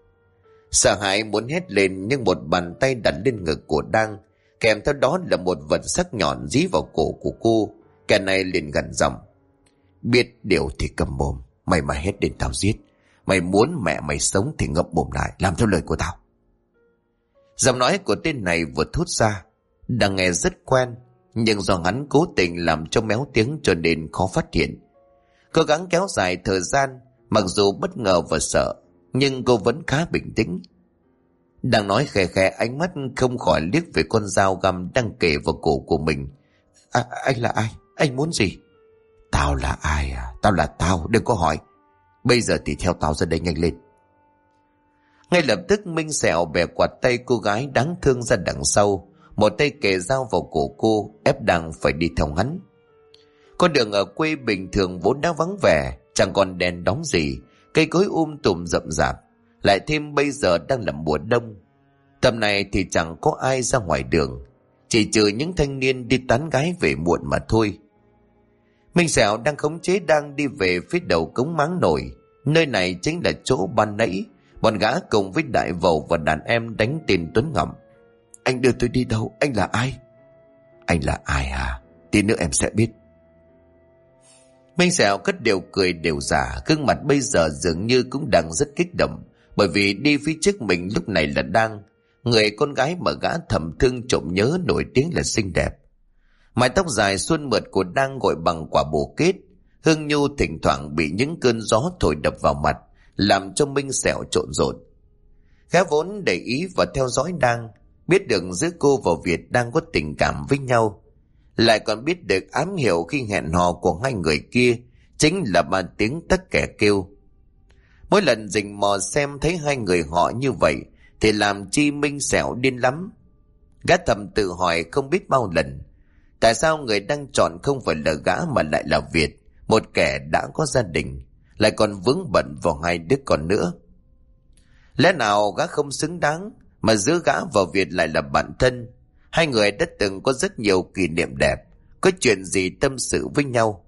Sợ hãi muốn hét lên, nhưng một bàn tay đặt lên ngực của Đang, kèm theo đó là một vật sắc nhọn dí vào cổ của cô. Kẻ này liền gằn giọng: biết điều thì cầm mồm, mày mà hét đến tao giết. Mày muốn mẹ mày sống thì ngậm mồm lại, làm theo lời của tao. Giọng nói của tên này vừa thốt ra, Đang nghe rất quen, nhưng do hắn cố tình làm cho méo tiếng cho nên khó phát hiện. Cố gắng kéo dài thời gian, mặc dù bất ngờ và sợ, nhưng cô vẫn khá bình tĩnh. Đang nói khẽ khẽ, ánh mắt không khỏi liếc về con dao găm đang kề vào cổ của mình. Anh là ai? Anh muốn gì? Tao là ai à? Tao là tao, đừng có hỏi. Bây giờ thì theo tao ra đây, nhanh lên. Ngay lập tức Minh Sẹo bẻ quạt tay cô gái đáng thương ra đằng sau, một tay kề dao vào cổ cô, ép Đang phải đi theo hắn. Con đường ở quê bình thường vốn đã vắng vẻ, chẳng còn đèn đóm gì, cây cối tùm rậm rạp, lại thêm bây giờ đang là mùa đông. Tầm này thì chẳng có ai ra ngoài đường, chỉ trừ những thanh niên đi tán gái về muộn mà thôi. Minh Sẹo đang khống chế Đang đi về phía đầu cống máng nổi. Nơi này chính là chỗ ban nãy bọn gã cùng với Đại Vầu và đàn em đánh tên Tuấn Ngậm. Anh đưa tôi đi đâu? Anh là ai? Anh là ai à? Tí nữa em sẽ biết. Minh Sẹo cất đều cười đều giả, gương mặt bây giờ dường như cũng đang rất kích động, bởi vì đi phía trước mình lúc này là Đang, người con gái mà gã thầm thương trộm nhớ nổi tiếng là xinh đẹp. Mái tóc dài suôn mượt của Đang gội bằng quả bồ kết, hương nhu thỉnh thoảng bị những cơn gió thổi đập vào mặt, làm cho Minh Sẹo trộn rộn. Gã vốn để ý và theo dõi Đang, biết được giữa cô và Việt đang có tình cảm với nhau, lại còn biết được ám hiệu khi hẹn hò của hai người kia chính là 3 tiếng tắc kè kêu. Mỗi lần rình mò xem thấy hai người họ như vậy thì làm chi Minh Sẹo điên lắm. Gã thầm tự hỏi không biết bao lần, tại sao người đang chọn không phải là gã mà lại là Việt, một kẻ đã có gia đình, lại còn vướng bận vào 2 đứa con nữa. Lẽ nào gã không xứng đáng, mà giữa gã và Việt lại là bạn thân? Hai người đã từng có rất nhiều kỷ niệm đẹp, có chuyện gì tâm sự với nhau.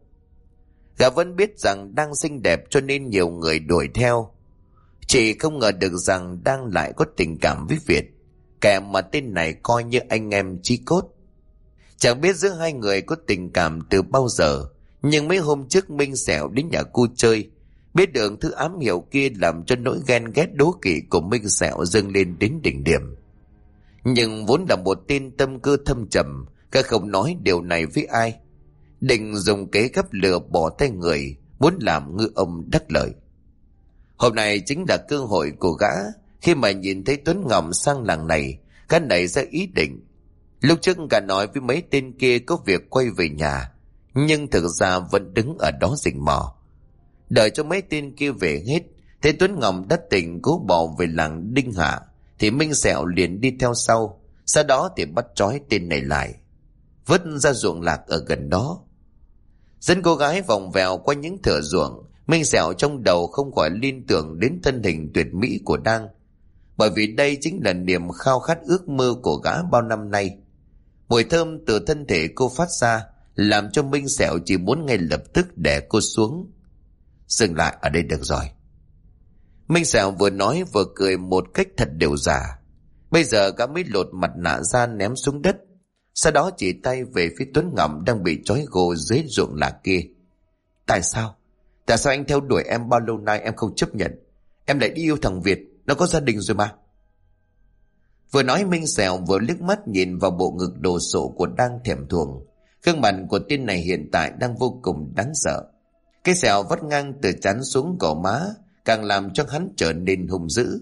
Gã vẫn biết rằng Đang xinh đẹp cho nên nhiều người đuổi theo, chỉ không ngờ được rằng Đang lại có tình cảm với Việt, kẻ mà tên này coi như anh em chí cốt. Chẳng biết giữa hai người có tình cảm từ bao giờ, nhưng mấy hôm trước Minh Sẹo đến nhà cô chơi, biết được thứ ám hiệu kia làm cho nỗi ghen ghét đố kỵ của Minh Sẹo dâng lên đến đỉnh điểm. Nhưng vốn là một tên tâm cơ thâm trầm, gã không nói điều này với ai, định dùng kế gấp lừa bỏ tay người, muốn làm ngư ông đắc lợi. Hôm nay chính là cơ hội của gã. Khi mà nhìn thấy Tuấn Ngậm sang làng này, gã nảy ra ý định. Lúc trước gã nói với mấy tên kia có việc quay về nhà, nhưng thực ra vẫn đứng ở đó rình mò. Đợi cho mấy tên kia về hết, thấy Tuấn Ngậm đã tỉnh cố bỏ về làng Đinh Hạ, thì Minh Sẹo liền đi theo sau đó thì bắt trói tên này lại, vứt ra ruộng lạc ở gần đó. Dẫn cô gái vòng vèo qua những thửa ruộng, Minh Sẹo trong đầu không khỏi liên tưởng đến thân hình tuyệt mỹ của Đang. Bởi vì đây chính là niềm khao khát ước mơ của gã bao năm nay. Mùi thơm từ thân thể cô phát ra làm cho Minh Sẹo chỉ muốn ngay lập tức đè cô xuống. Dừng lại ở đây được rồi. Minh Sẹo vừa nói vừa cười một cách thật đều giả. Bây giờ gã mới lột mặt nạ ra ném xuống đất, sau đó chỉ tay về phía Tuấn Ngọc đang bị trói gô dưới ruộng lạc kia. Tại sao anh theo đuổi em bao lâu nay em không chấp nhận? Em lại đi yêu thằng Việt, nó có gia đình rồi mà. Vừa nói Minh Sẹo vừa liếc mắt nhìn vào bộ ngực đồ sộ của Đang thèm thuồng. Gương mặt của tên này hiện tại đang vô cùng đáng sợ. Cái sẹo vắt ngang từ trán xuống gò má càng làm cho hắn trở nên hung dữ.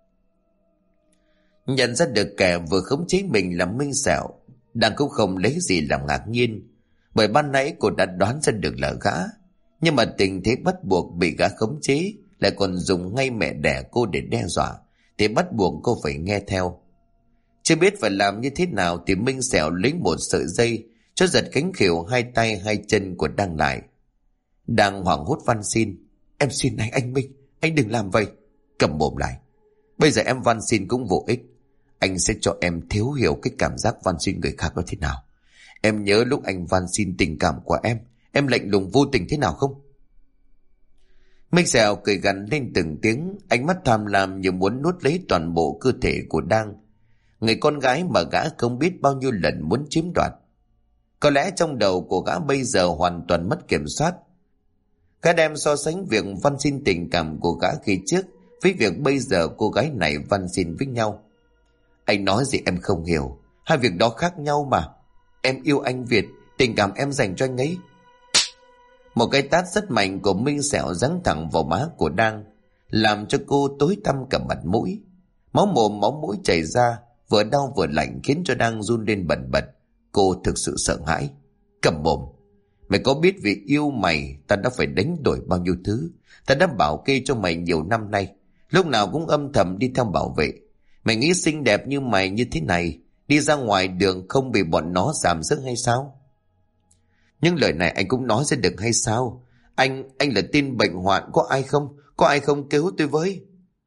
Nhận ra được kẻ vừa khống chế mình là Minh Sẹo, Đang cũng không lấy gì làm ngạc nhiên, bởi ban nãy cô đã đoán ra được là gã. Nhưng mà tình thế bắt buộc bị gã khống chế, lại còn dùng ngay mẹ đẻ cô để đe dọa, thì bắt buộc cô phải nghe theo. Chưa biết phải làm như thế nào thì Minh Sẹo lấy một sợi dây cho giật cánh khỉu hai tay hai chân của Đang lại. Đang hoảng hốt van xin: Em xin anh Minh, anh đừng làm vậy. Cầm mồm lại. Bây giờ em van xin cũng vô ích. Anh sẽ cho em thấu hiểu cái cảm giác van xin người khác nó thế nào. Em nhớ lúc anh van xin tình cảm của em lạnh lùng vô tình thế nào không? Minh Sẹo cười gằn lên từng tiếng, ánh mắt tham lam như muốn nuốt lấy toàn bộ cơ thể của Đang, người con gái mà gã không biết bao nhiêu lần muốn chiếm đoạt. Có lẽ trong đầu của gã bây giờ hoàn toàn mất kiểm soát. Gã đem so sánh việc van xin tình cảm của gã khi trước với việc bây giờ cô gái này van xin với nhau. Anh nói gì em không hiểu, hai việc đó khác nhau mà. Em yêu anh Việt, tình cảm em dành cho anh ấy. Một cái tát rất mạnh của Minh Sẹo giáng thẳng vào má của Đang, làm cho cô tối tăm cả mặt mũi. Máu mồm máu mũi chảy ra, vừa đau vừa lạnh khiến cho Đang run lên bần bật. Cô thực sự sợ hãi. Cầm mồm. Mày có biết vì yêu mày ta đã phải đánh đổi bao nhiêu thứ? Ta đã bảo kê cho mày nhiều năm nay, lúc nào cũng âm thầm đi theo bảo vệ. Mày nghĩ xinh đẹp như mày như thế này, đi ra ngoài đường không bị bọn nó giảm sức hay sao? Nhưng lời này anh cũng nói ra được hay sao? Anh là tên bệnh hoạn, có ai không? Có ai không cứu tôi với?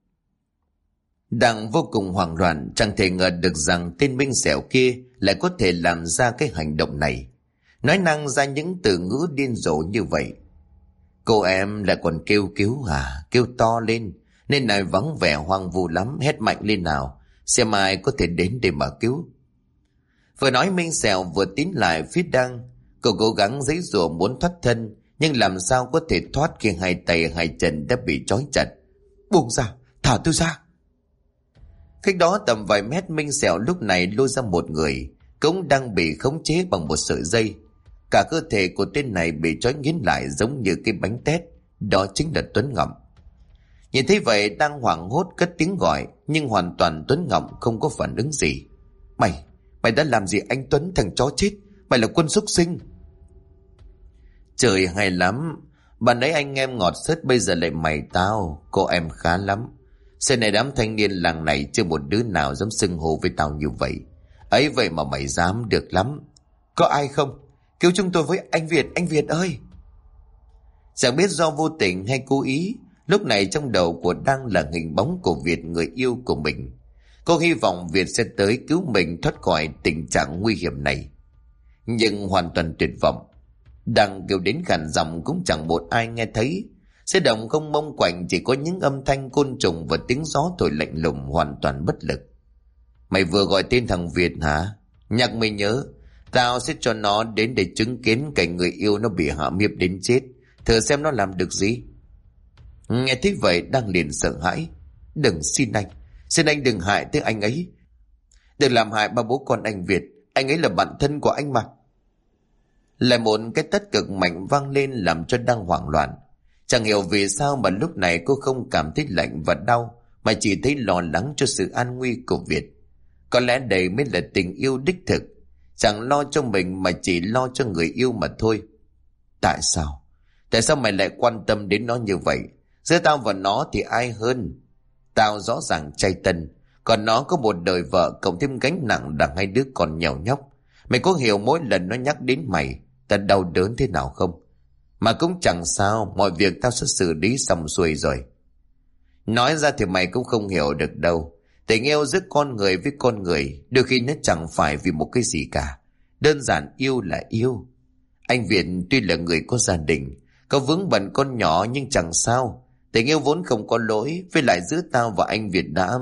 Đang vô cùng hoảng loạn, chẳng thể ngờ được rằng tên Minh Sẹo kia lại có thể làm ra cái hành động này, nói năng ra những từ ngữ điên rồ như vậy. Cô em lại còn kêu cứu à? Kêu to lên, nên này vắng vẻ hoang vu lắm, hét mạnh lên nào, xem ai có thể đến để mà cứu. Vừa nói Minh Sẹo vừa tiến lại phía Đang. Cô cố gắng giãy giụa muốn thoát thân, nhưng làm sao có thể thoát khi hai tay hai chân đã bị trói chặt. Buông ra, thả tôi ra. Cách đó tầm vài mét, Minh Sẹo lúc này lôi ra một người, cũng đang bị khống chế bằng một sợi dây. Cả cơ thể của tên này bị trói nghiến lại giống như cái bánh tét. Đó chính là Tuấn Ngọc. Nhìn thấy vậy, đang hoảng hốt cất tiếng gọi, nhưng hoàn toàn Tuấn Ngọc không có phản ứng gì. Mày đã làm gì anh Tuấn, thằng chó chết? Mày là quân súc sinh. Trời hay lắm, bạn ấy anh em ngọt sớt, bây giờ lại mày tao. Cô em khá lắm. Xưa này đám thanh niên làng này chưa một đứa nào dám xưng hô với tao như vậy. Ấy vậy mà mày dám, được lắm. Có ai không? Cứu chúng tôi với anh Việt ơi. Chẳng biết do vô tình hay cố ý, lúc này trong đầu của Đăng là hình bóng của Việt, người yêu của mình. Cô hy vọng Việt sẽ tới cứu mình thoát khỏi tình trạng nguy hiểm này, nhưng hoàn toàn tuyệt vọng. Đăng kêu đến khàn giọng cũng chẳng một ai nghe thấy. Xe đồng không mông quạnh, chỉ có những âm thanh côn trùng và tiếng gió thổi lạnh lùng, hoàn toàn bất lực. Mày vừa gọi tên thằng Việt hả? Nhắc mày nhớ, tao sẽ cho nó đến để chứng kiến cảnh người yêu nó bị hạ hiếp đến chết, thử xem nó làm được gì. Nghe thấy vậy, Đăng liền sợ hãi. Đừng, xin anh đừng hại tới anh ấy. Đừng làm hại ba bố con anh Việt, anh ấy là bạn thân của anh mà. Lại một cái tát cực mạnh vang lên làm cho Đăng hoảng loạn. Chẳng hiểu vì sao mà lúc này cô không cảm thấy lạnh và đau, mà chỉ thấy lo lắng cho sự an nguy của Việt. Có lẽ đây mới là tình yêu đích thực, chẳng lo cho mình mà chỉ lo cho người yêu mà thôi. Tại sao mày lại quan tâm đến nó như vậy? Giữa tao và nó thì ai hơn? Tao rõ ràng trai tân, còn nó có một đời vợ cộng thêm gánh nặng đằng hai đứa còn nhèo nhóc. Mày có hiểu mỗi lần nó nhắc đến mày ta đau đớn thế nào không? Mà cũng chẳng sao, mọi việc tao sẽ xử lý xong xuôi rồi. Nói ra thì mày cũng không hiểu được đâu. Tình yêu giữa con người với con người đôi khi nó chẳng phải vì một cái gì cả. Đơn giản yêu là yêu. Anh Việt tuy là người có gia đình, có vướng bận con nhỏ nhưng chẳng sao. Tình yêu vốn không có lỗi. Với lại giữa tao và anh Việt đã...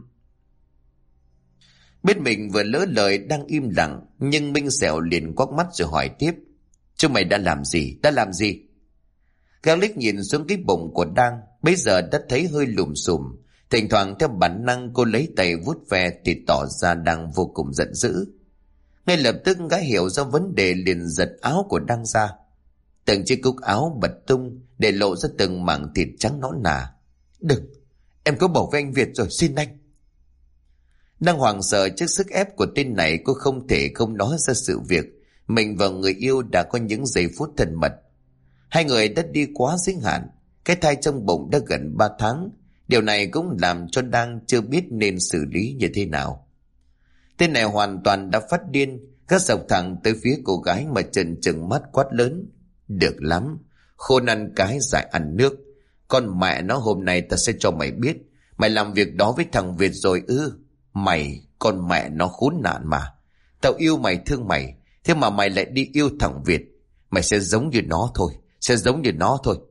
Biết mình vừa lỡ lời đang im lặng, nhưng Minh Sẹo liền quắc mắt rồi hỏi tiếp. Chúng mày đã làm gì? Đã làm gì? Gã liếc nhìn xuống cái bụng của Đang, bây giờ đã thấy hơi lùm xùm. Thỉnh thoảng theo bản năng cô lấy tay vuốt ve thì tỏ ra đang vô cùng giận dữ. Ngay lập tức gã hiểu ra vấn đề liền giật áo của Đang ra. Từng chiếc cúc áo bật tung để lộ ra từng mảng thịt trắng nõn nà. Đừng, em có bảo với anh Việt rồi, xin anh. Đang hoảng sợ trước sức ép của tên này, cô không thể không nói ra sự việc mình và người yêu đã có những giây phút thân mật. Hai người đã đi quá giới hạn. Cái thai trong bụng đã gần 3 tháng. Điều này cũng làm cho Đang chưa biết nên xử lý như thế nào. Tên này hoàn toàn đã phát điên, gắt dọc thẳng tới phía cô gái mà trừng trừng mắt quát lớn. Được lắm, khôn ăn cái dại ăn nước. Con mẹ nó, hôm nay ta sẽ cho mày biết. Mày làm việc đó với thằng Việt rồi ư? Mày, con mẹ nó khốn nạn mà. Tao yêu mày, thương mày, thế mà mày lại đi yêu thằng Việt. Mày sẽ giống như nó thôi, sẽ giống như nó thôi.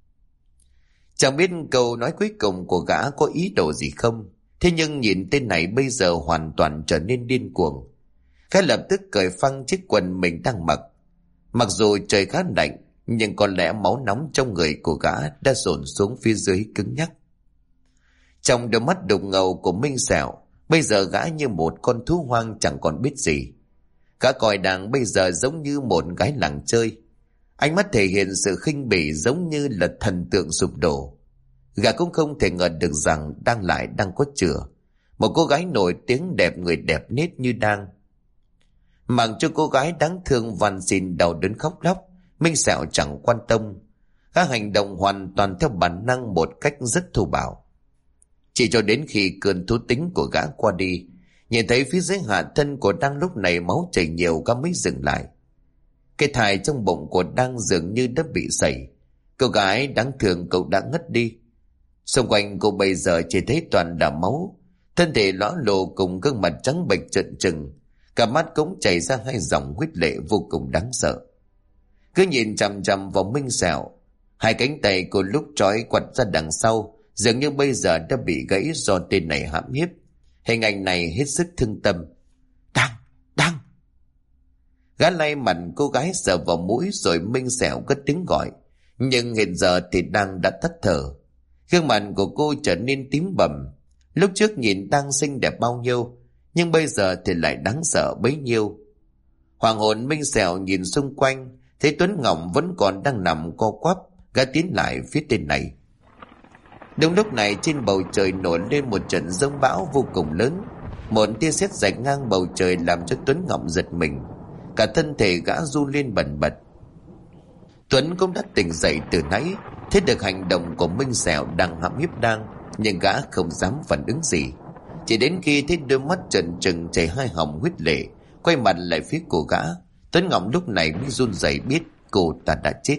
Chẳng biết câu nói cuối cùng của gã có ý đồ gì không. Thế nhưng nhìn tên này bây giờ hoàn toàn trở nên điên cuồng. Gã lập tức cởi phăng chiếc quần mình đang mặc. Mặc dù trời khá lạnh, nhưng có lẽ máu nóng trong người của gã đã dồn xuống phía dưới cứng nhắc. Trong đôi mắt đục ngầu của Minh Sẹo, bây giờ gã như một con thú hoang chẳng còn biết gì. Gã coi Đang bây giờ giống như một gái làng chơi. Ánh mắt thể hiện sự khinh bỉ giống như là thần tượng sụp đổ. Gã cũng không thể ngờ được rằng đang có chữa một cô gái nổi tiếng đẹp người đẹp nết như Đang. Mặc cho cô gái đáng thương van xin đau đớn khóc lóc, Minh Sẹo chẳng quan tâm. Gã hành động hoàn toàn theo bản năng một cách rất thô bạo. Chỉ cho đến khi cơn thú tính của gã qua đi, nhìn thấy phía dưới hạ thân của Đang lúc này máu chảy nhiều, gã mới dừng lại. Cái thai trong bụng của Đang dường như đã bị sẩy. Cô gái đáng thương cậu đã ngất đi. Xung quanh cô bây giờ chỉ thấy toàn là máu. Thân thể lõa lồ cùng gương mặt trắng bệch trợn trừng. Cả mắt cũng chảy ra hai dòng huyết lệ vô cùng đáng sợ. Cứ nhìn chằm chằm vào Minh Sẹo, hai cánh tay cô lúc trói quặt ra đằng sau dường như bây giờ đã bị gãy do tên này hãm hiếp. Hình ảnh này hết sức thương tâm. Đang. Gã lay mặt cô gái sờ vào mũi rồi Minh Sẹo cất tiếng gọi. Nhưng hiện giờ thì Đang đã tắt thở. Gương mặt của cô trở nên tím bầm. Lúc trước nhìn Đang xinh đẹp bao nhiêu, nhưng bây giờ thì lại đáng sợ bấy nhiêu. Hoàng hồn Minh Sẹo nhìn xung quanh, thấy Tuấn Ngọc vẫn còn đang nằm co quắp. Gã tiến lại phía tên này. Đúng lúc này trên bầu trời nổi lên một trận giông bão vô cùng lớn. Một tia sét rạch ngang bầu trời làm cho Tuấn Ngọc giật mình. Cả thân thể gã run lên bần bật. Tuấn cũng đã tỉnh dậy từ nãy, thấy được hành động của Minh Sẹo đang hãm hiếp Đang, nhưng gã không dám phản ứng gì. Chỉ đến khi thấy đôi mắt trần trừng chảy hai hòng huyết lệ, quay mặt lại phía của gã, Tuấn Ngọc lúc này mới run rẩy biết cô ta đã chết.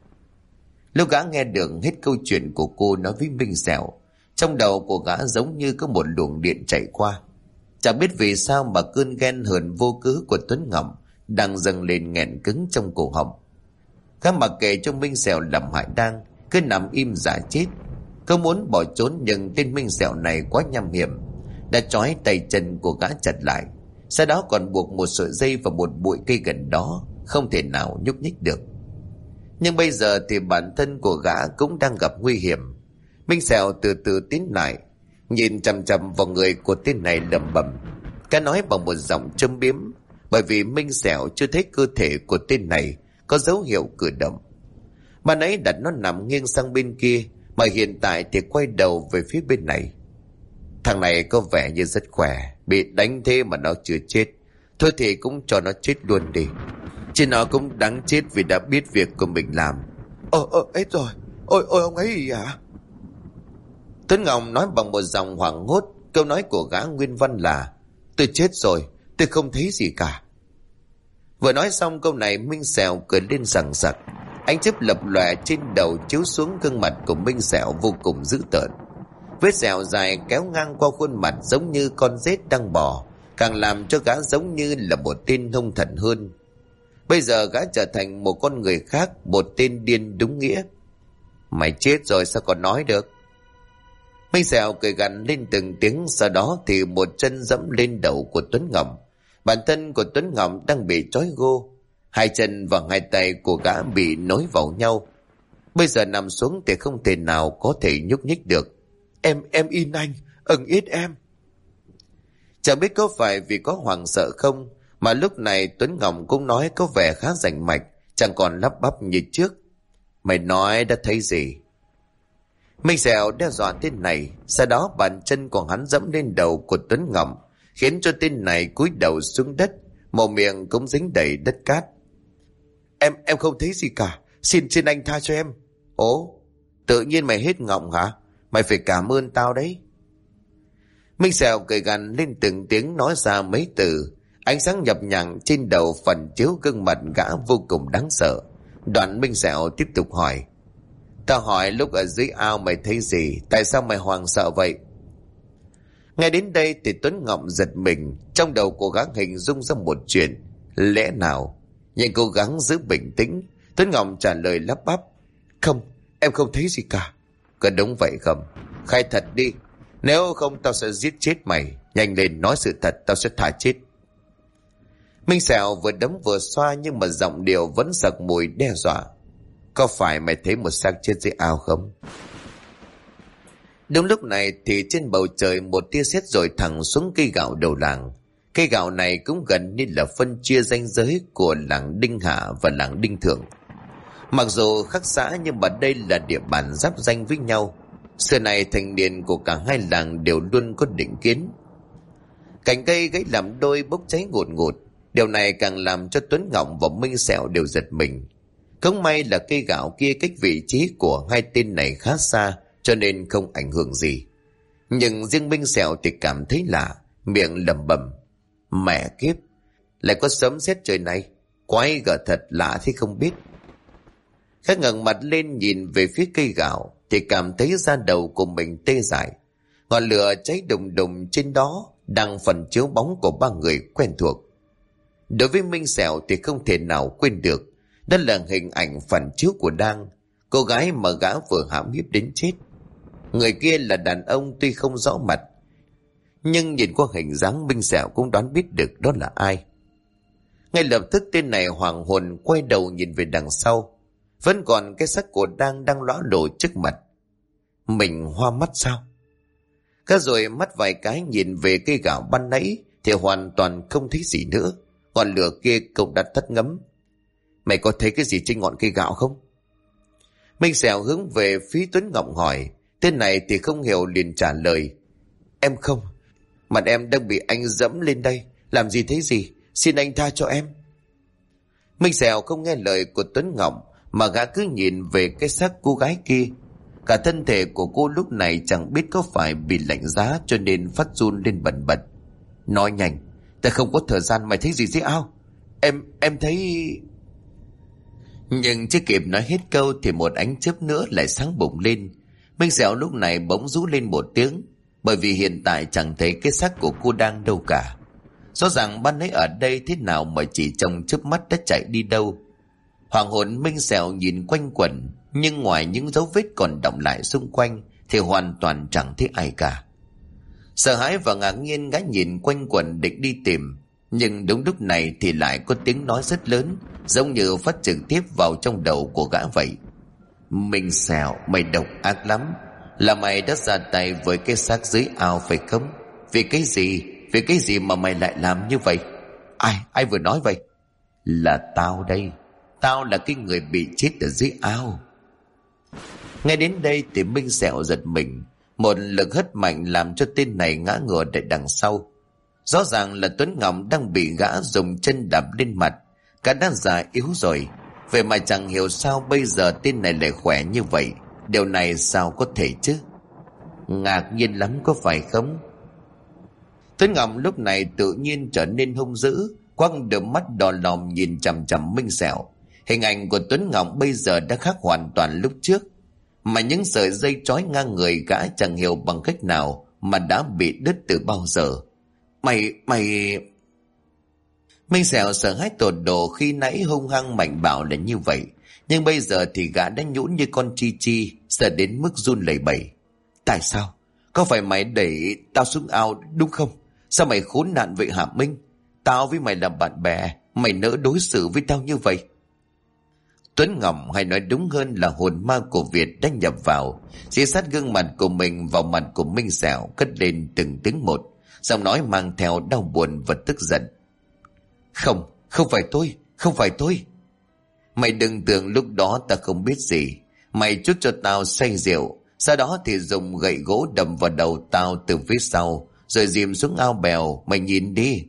Lúc gã nghe được hết câu chuyện của cô nói với Minh Sẹo, trong đầu của gã giống như có một luồng điện chạy qua. Chẳng biết vì sao mà cơn ghen hờn vô cớ của Tuấn Ngọc đang dâng lên nghẹn cứng trong cổ họng. Gã mặc kệ cho Minh Sẹo làm hại Đang, cứ nằm im giả chết. Cứ muốn bỏ trốn nhưng tên Minh Sẹo này quá nham hiểm, đã trói tay chân của gã chặt lại, sau đó còn buộc một sợi dây vào một bụi cây gần đó, không thể nào nhúc nhích được. Nhưng bây giờ thì bản thân của gã cũng đang gặp nguy hiểm. Minh Sẹo từ từ tiến lại, nhìn chằm chằm vào người của tên này lẩm bẩm. Gã nói bằng một giọng châm biếm, bởi vì Minh Sẹo chưa thấy cơ thể của tên này có dấu hiệu cử động. Mà nãy đặt nó nằm nghiêng sang bên kia, mà hiện tại thì quay đầu về phía bên này. Thằng này có vẻ như rất khỏe, bị đánh thế mà nó chưa chết. Thôi thì cũng cho nó chết luôn đi, chứ nó cũng đáng chết vì đã biết việc của mình làm. Hết rồi. Ôi ông ấy hả? Tuấn Ngọc nói bằng một giọng hoảng hốt. Câu nói của gã nguyên văn là: tôi chết rồi, tôi không thấy gì cả. Vừa nói xong câu này, Minh Sẹo cười lên sằng sặc. Ánh chớp lập lòe trên đầu chiếu xuống gương mặt của Minh Sẹo vô cùng dữ tợn. Vết sẹo dài kéo ngang qua khuôn mặt giống như con rết đang bò, càng làm cho gã giống như là một tên hung thần hơn. Bây giờ gã trở thành một con người khác, một tên điên đúng nghĩa. Mày chết rồi sao còn nói được? Minh Sẹo cười gằn lên từng tiếng, sau đó thì một chân dẫm lên đầu của Tuấn Ngọc. Bản thân của Tuấn Ngọc đang bị trói gô, hai chân và hai tay của gã bị nối vào nhau. Bây giờ nằm xuống thì không thể nào có thể nhúc nhích được. Em in anh, ít em. Chẳng biết có phải vì có hoảng sợ không, mà lúc này Tuấn Ngọc cũng nói có vẻ khá rành mạch, chẳng còn lắp bắp như trước. Mày nói đã thấy gì? Minh Sẹo đe dọa tên này, sau đó bàn chân của hắn dẫm lên đầu của Tuấn Ngọc, khiến cho tên này cúi đầu xuống đất, mồm miệng cũng dính đầy đất cát. Em không thấy gì cả, xin anh tha cho em. Ố, tự nhiên mày hết ngọng hả? Mày phải cảm ơn tao đấy. Minh Sẹo cười gằn lên từng tiếng, nói ra mấy từ. Ánh sáng nhập nhằng trên đầu phần chiếu gương mặt gã vô cùng đáng sợ. Đoạn Minh Sẹo tiếp tục hỏi. Tao hỏi lúc ở dưới ao mày thấy gì? Tại sao mày hoảng sợ vậy? Ngay đến đây thì Tuấn Ngọc giật mình. Trong đầu cố gắng hình dung ra một chuyện. Lẽ nào? Nhưng cố gắng giữ bình tĩnh, Tuấn Ngọc trả lời lắp bắp. Không, em không thấy gì cả. Có đúng vậy không? Khai thật đi. Nếu không tao sẽ giết chết mày. Nhanh lên nói sự thật, tao sẽ thả chết. Minh Sẹo vừa đấm vừa xoa, nhưng mà giọng điệu vẫn sặc mùi đe dọa. Có phải mày thấy một xác chết dưới ao không? Đúng lúc này thì trên bầu trời một tia sét rọi thẳng xuống cây gạo đầu làng. Cây gạo này cũng gần như là phân chia ranh giới của làng Đinh Hạ và làng Đinh Thượng. Mặc dù khác xã nhưng mà đây là địa bàn giáp ranh với nhau. Xưa này thành niên của cả hai làng đều luôn có định kiến. Cành cây gãy làm đôi bốc cháy ngùn ngụt. Điều này càng làm cho Tuấn Ngọc và Minh Sẹo đều giật mình. Không may là cây gạo kia cách vị trí của hai tên này khá xa, cho nên không ảnh hưởng gì. Nhưng riêng Minh Sẹo thì cảm thấy lạ, miệng lẩm bẩm. Mẹ kiếp, lại có sấm sét trời này, quái gở thật lạ thế không biết. Khắc ngẩng mặt lên nhìn về phía cây gạo thì cảm thấy da đầu của mình tê dại. Ngọn lửa cháy đùng đùng trên đó đang phần chiếu bóng của ba người quen thuộc. Đối với Minh Sẹo thì không thể nào quên được. Đó là hình ảnh phản chiếu của Đang, cô gái mà gã vừa hãm hiếp đến chết. Người kia là đàn ông tuy không rõ mặt, nhưng nhìn qua hình dáng Minh Sẹo cũng đoán biết được đó là ai. Ngay lập tức tên này hoàng hồn quay đầu nhìn về đằng sau. Vẫn còn cái xác của đang ló lộ trước mặt. Mình hoa mắt sao? Cả rồi mắt vài cái nhìn về cây gạo ban nãy thì hoàn toàn không thấy gì nữa. Ngọn lửa kia cũng đã tắt ngấm. Mày có thấy cái gì trên ngọn cây gạo không? Minh Sẹo hướng về phía Tuấn Ngọc hỏi. Tên này thì không hiểu liền trả lời. Em không. Mặt em đang bị anh dẫm lên đây. Làm gì thấy gì? Xin anh tha cho em. Minh Sẹo không nghe lời của Tuấn Ngọc, mà gã cứ nhìn về cái xác cô gái kia. Cả thân thể của cô lúc này chẳng biết có phải bị lạnh giá cho nên phát run lên bần bật. Nói nhanh, ta không có thời gian. Mày thấy gì dưới ao? Em thấy... Nhưng chưa kịp nói hết câu thì một ánh chớp nữa lại sáng bùng lên. Minh Sẹo lúc này bỗng rú lên một tiếng, bởi vì hiện tại chẳng thấy cái xác của cô đang đâu cả. Rõ ràng ban nãy ở đây thế nào mà chỉ trong chớp mắt đã chạy đi đâu. Hoàng hồn Minh Sẹo nhìn quanh quẩn, nhưng ngoài những dấu vết còn đọng lại xung quanh thì hoàn toàn chẳng thấy ai cả. Sợ hãi và ngạc nhiên gã nhìn quanh quẩn định đi tìm, nhưng đúng lúc này thì lại có tiếng nói rất lớn, giống như phát trực tiếp vào trong đầu của gã vậy. Minh Sẹo, mày độc ác lắm. Là mày đã ra tay với cái xác dưới ao phải không? Vì cái gì? Vì cái gì mà mày lại làm như vậy? Ai vừa nói vậy? Là tao đây. Tao là cái người bị chết ở dưới ao. Ngay đến đây thì Minh Sẹo giật mình. Một lực hất mạnh làm cho tên này ngã ngửa tại đằng sau. Rõ ràng là Tuấn Ngọc đang bị gã dùng chân đạp lên mặt. Cả đã già yếu rồi. Vậy mà chẳng hiểu sao bây giờ tên này lại khỏe như vậy. Điều này sao có thể chứ? Ngạc nhiên lắm có phải không? Tuấn Ngọc lúc này tự nhiên trở nên hung dữ, quăng đôi mắt đỏ lòm nhìn chằm chằm Minh Sẹo. Hình ảnh của Tuấn Ngọc bây giờ đã khác hoàn toàn lúc trước, mà những sợi dây trói ngang người gã chẳng hiểu bằng cách nào mà đã bị đứt từ bao giờ. Mày... Minh Sẹo sợ hãi tột độ, khi nãy hung hăng mạnh bạo là như vậy, nhưng bây giờ thì gã đã nhũn như con chi chi, sợ đến mức run lẩy bẩy. Tại sao? Có phải mày đẩy tao xuống ao đúng không? Sao mày khốn nạn vậy hả Minh? Tao với mày là bạn bè, mày nỡ đối xử với tao như vậy? Tuấn Ngọc, hay nói đúng hơn là hồn ma của Việt, đã nhập vào, dí sát gương mặt của mình vào mặt của Minh Sẹo, cất lên từng tiếng một, giọng nói mang theo đau buồn và tức giận. Không phải tôi. Mày đừng tưởng lúc đó ta không biết gì. Mày chút cho tao say rượu, sau đó thì dùng gậy gỗ đâm vào đầu tao từ phía sau, rồi dìm xuống ao bèo. Mày nhìn đi.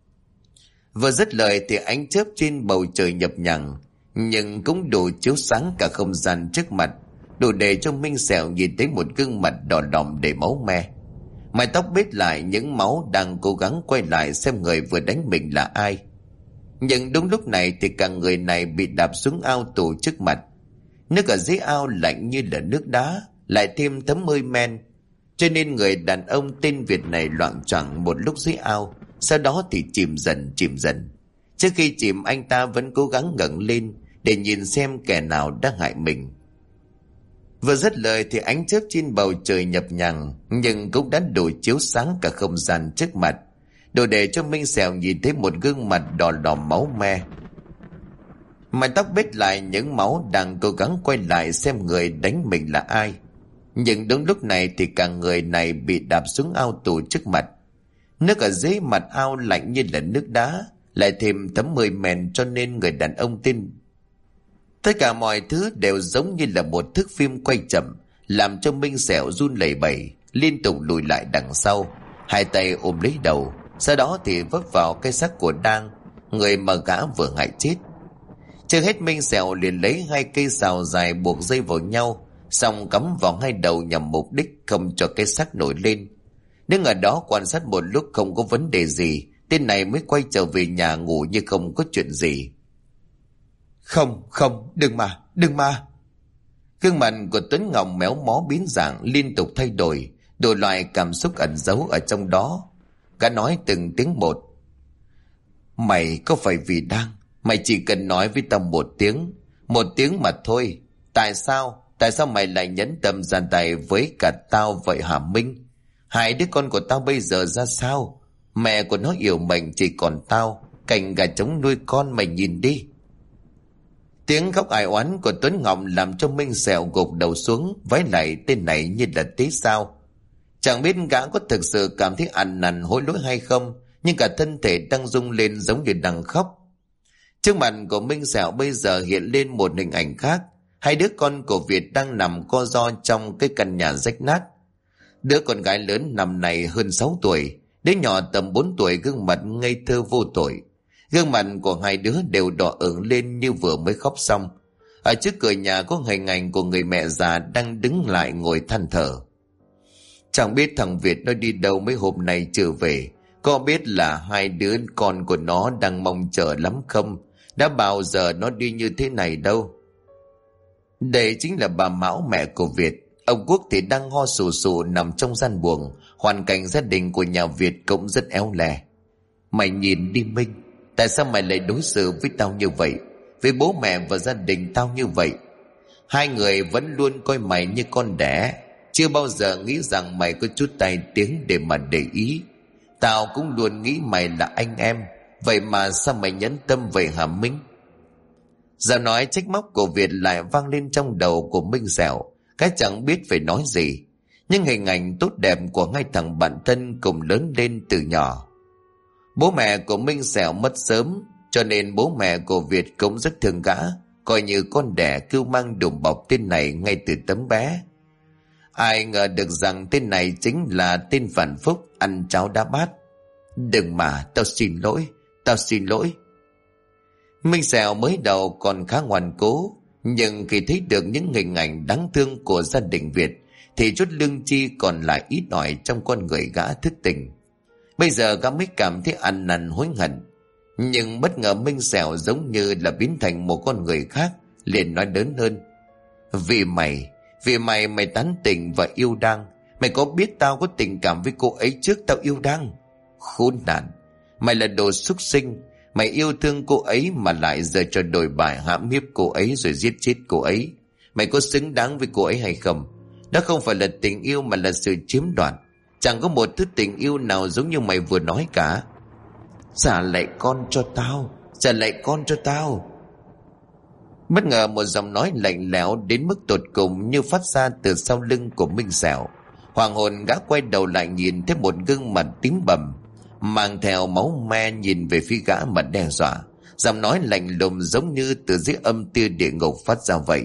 Vừa dứt lời thì ánh chớp trên bầu trời nhập nhằng, nhưng cũng đủ chiếu sáng cả không gian trước mặt, đủ để cho Minh Sẹo nhìn thấy một gương mặt đỏ đỏm đầy máu me. Mái tóc bết lại, những máu đang cố gắng quay lại xem người vừa đánh mình là ai. Nhưng đúng lúc này thì cả người này bị đạp xuống ao tù trước mặt. Nước ở dưới ao lạnh như là nước đá, lại thêm thấm hơi men, cho nên người đàn ông tên Việt này loạng choạng một lúc dưới ao, sau đó thì chìm dần. Trước khi chìm, anh ta vẫn cố gắng ngẩng lên để nhìn xem kẻ nào đang hại mình. Vừa dứt lời thì ánh chớp trên bầu trời nhập nhằng, nhưng cũng đã đủ chiếu sáng cả không gian trước mặt, đủ để cho Minh Sẹo nhìn thấy một gương mặt đỏ đỏ máu me. Mái tóc bết lại, những máu đang cố gắng quay lại xem người đánh mình là ai. Nhưng đúng lúc này thì cả người này bị đạp xuống ao tù trước mặt. Nước ở dưới mặt ao lạnh như là nước đá, lại thêm thấm hơi men, cho nên người đàn ông tin. Tất cả mọi thứ đều giống như là một thước phim quay chậm, làm cho Minh Sẹo run lẩy bẩy, liên tục lùi lại đằng sau, hai tay ôm lấy đầu, sau đó thì vấp vào cái xác của Đang, người mà gã vừa hại chết. Chưa hết, Minh Sẹo liền lấy hai cây sào dài buộc dây vào nhau, xong cắm vào hai đầu nhằm mục đích không cho cái xác nổi lên. Đứng ở đó quan sát một lúc không có vấn đề gì, tên này mới quay trở về nhà ngủ như không có chuyện gì. Không, đừng mà. Gương mặt của Tuấn Ngọc méo mó biến dạng, liên tục thay đổi, đủ loại cảm xúc ẩn giấu ở trong đó. Gã nói từng tiếng một. Mày có phải vì Đang? Mày chỉ cần nói với tao một tiếng mà thôi. Tại sao mày lại nhẫn tâm ra tay với cả tao vậy hả Minh? Hai đứa con của tao bây giờ ra sao? Mẹ của nó yếu mệnh, chỉ còn tao, cành gà trống nuôi con, mày nhìn đi. Tiếng khóc ai oán của Tuấn Ngọc làm cho Minh Sẹo gục đầu xuống, vái lại tên này như là tế sao. Chẳng biết gã có thực sự cảm thấy ăn năn hối lỗi hay không, nhưng cả thân thể đang rung lên giống như đang khóc. Trước mặt của Minh Sẹo bây giờ hiện lên một hình ảnh khác. Hai đứa con của Việt đang nằm co ro trong cái căn nhà rách nát. Đứa con gái lớn năm nay hơn 6 tuổi, đứa nhỏ tầm 4 tuổi gương mặt ngây thơ vô tội. Gương mặt của hai đứa đều đỏ ửng lên như vừa mới khóc xong. Ở trước cửa nhà có hình ảnh của người mẹ già đang đứng lại ngồi than thở. Chẳng biết thằng Việt nó đi đâu mấy hôm nay trở về, có biết là hai đứa con của nó đang mong chờ lắm không? Đã bao giờ nó đi như thế này đâu. Đây chính là bà Mão, mẹ của Việt. Ông Quốc thì đang ho sù sù nằm trong gian buồng. Hoàn cảnh gia đình của nhà Việt cũng rất éo lè. Mày nhìn đi Minh, tại sao mày lại đối xử với tao như vậy, với bố mẹ và gia đình tao như vậy? Hai người vẫn luôn coi mày như con đẻ, chưa bao giờ nghĩ rằng mày có chút tai tiếng để mà để ý. Tao cũng luôn nghĩ mày là anh em, vậy mà sao mày nhẫn tâm vậy hả Minh? Giọng nói trách móc của Việt lại vang lên trong đầu của Minh Sẹo. Cái chẳng biết phải nói gì, nhưng hình ảnh tốt đẹp của hai thằng bạn thân cùng lớn lên từ nhỏ. Bố mẹ của Minh Sẹo mất sớm, cho nên bố mẹ của Việt cũng rất thương gã, coi như con đẻ cưu mang đùm bọc tên này ngay từ tấm bé. Ai ngờ được rằng tên này chính là tên phản phúc ăn cháo đá bát. Đừng mà, tao xin lỗi. Minh Sẹo mới đầu còn khá ngoan cố, nhưng khi thấy được những hình ảnh đáng thương của gia đình Việt thì chút lương chi còn lại ít ỏi trong con người gã thức tỉnh. Bây giờ gã mới cảm thấy ăn năn hối hận. Nhưng bất ngờ Minh Sẹo giống như là biến thành một con người khác, liền nói đớn hơn. Vì mày mày tán tỉnh và yêu Đang. Mày có biết tao có tình cảm với cô ấy trước tao yêu Đang? Khốn nạn, mày là đồ súc sinh. Mày yêu thương cô ấy mà lại giờ cho đổi bài hãm hiếp cô ấy rồi giết chết cô ấy. Mày có xứng đáng với cô ấy hay không? Đó không phải là tình yêu mà là sự chiếm đoạt. Chẳng có một thứ tình yêu nào giống như mày vừa nói cả. Trả lại con cho tao, trả lại con cho tao. Bất ngờ một giọng nói lạnh lẽo đến mức tột cùng như phát ra từ sau lưng của Minh Sẹo. Hoàng hồn gã quay đầu lại nhìn thấy một gương mặt tím bầm, mang theo máu me nhìn về phía gã mà đe dọa. Giọng nói lạnh lùng giống như từ dưới âm tia địa ngục phát ra vậy.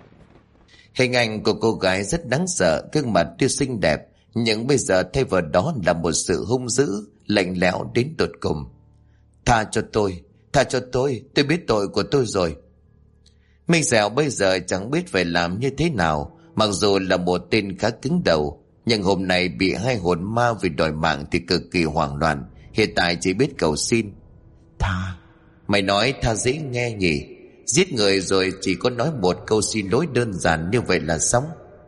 Hình ảnh của cô gái rất đáng sợ, gương mặt tuy xinh đẹp, nhưng bây giờ thay vào đó là một sự hung dữ, lạnh lẽo đến tột cùng. Tha cho tôi biết tội của tôi rồi. Minh Sẹo bây giờ chẳng biết phải làm như thế nào. Mặc dù là một tên khá cứng đầu, nhưng hôm nay bị hai hồn ma vì đòi mạng thì cực kỳ hoảng loạn. Hiện tại chỉ biết cầu xin. Tha. Mày nói tha dễ nghe nhỉ? Giết người rồi chỉ có nói một câu xin lỗi đơn giản như vậy là xong.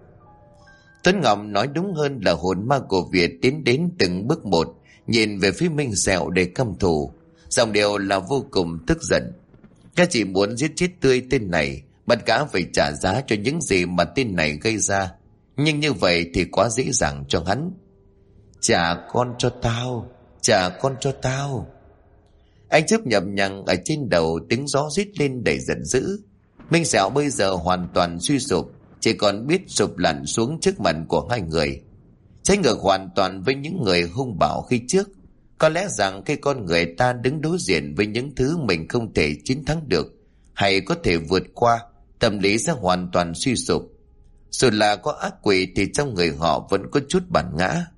Tuấn Ngọc nói đúng hơn là hồn ma của Việt tiến đến từng bước một, nhìn về phía Minh Sẹo để căm thù. Giọng điệu là vô cùng tức giận. Gã chỉ muốn giết chết tươi tên này, bắt gã phải trả giá cho những gì mà tên này gây ra. Nhưng như vậy thì quá dễ dàng cho hắn. Trả con cho tao, trả con cho tao. Anh chớp nhập nhằng ở trên đầu, tiếng gió rít lên đầy giận dữ. Minh Sẹo bây giờ hoàn toàn suy sụp, chỉ còn biết sụp lặn xuống trước mặt của hai người. Trái ngược hoàn toàn với những người hung bạo khi trước. Có lẽ rằng khi con người ta đứng đối diện với những thứ mình không thể chiến thắng được hay có thể vượt qua, tâm lý sẽ hoàn toàn suy sụp. Dù là có ác quỷ thì trong người họ vẫn có chút bản ngã.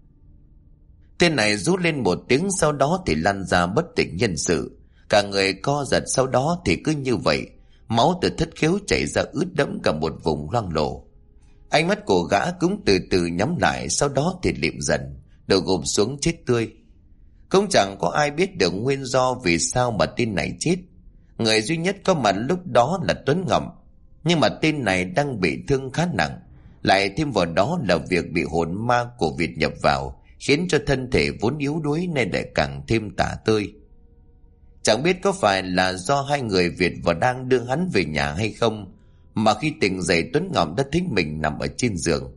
Tên này rú lên một tiếng, sau đó thì lăn ra bất tỉnh nhân sự. Cả người co giật, sau đó thì cứ như vậy, máu từ thất khiếu chảy ra ướt đẫm cả một vùng loang lổ. Ánh mắt của gã cũng từ từ nhắm lại, sau đó thì lịm dần, đầu gục xuống chết tươi. Cũng chẳng có ai biết được nguyên do vì sao mà tên này chết. Người duy nhất có mặt lúc đó là Tuấn Ngọc, nhưng mà tên này đang bị thương khá nặng, lại thêm vào đó là việc bị hồn ma của Việt nhập vào, khiến cho thân thể vốn yếu đuối nên lại càng thêm tả tơi. Chẳng biết có phải là do hai người Việt và đang đưa hắn về nhà hay không, mà khi tỉnh dậy Tuấn Ngọc đã thấy mình nằm ở trên giường.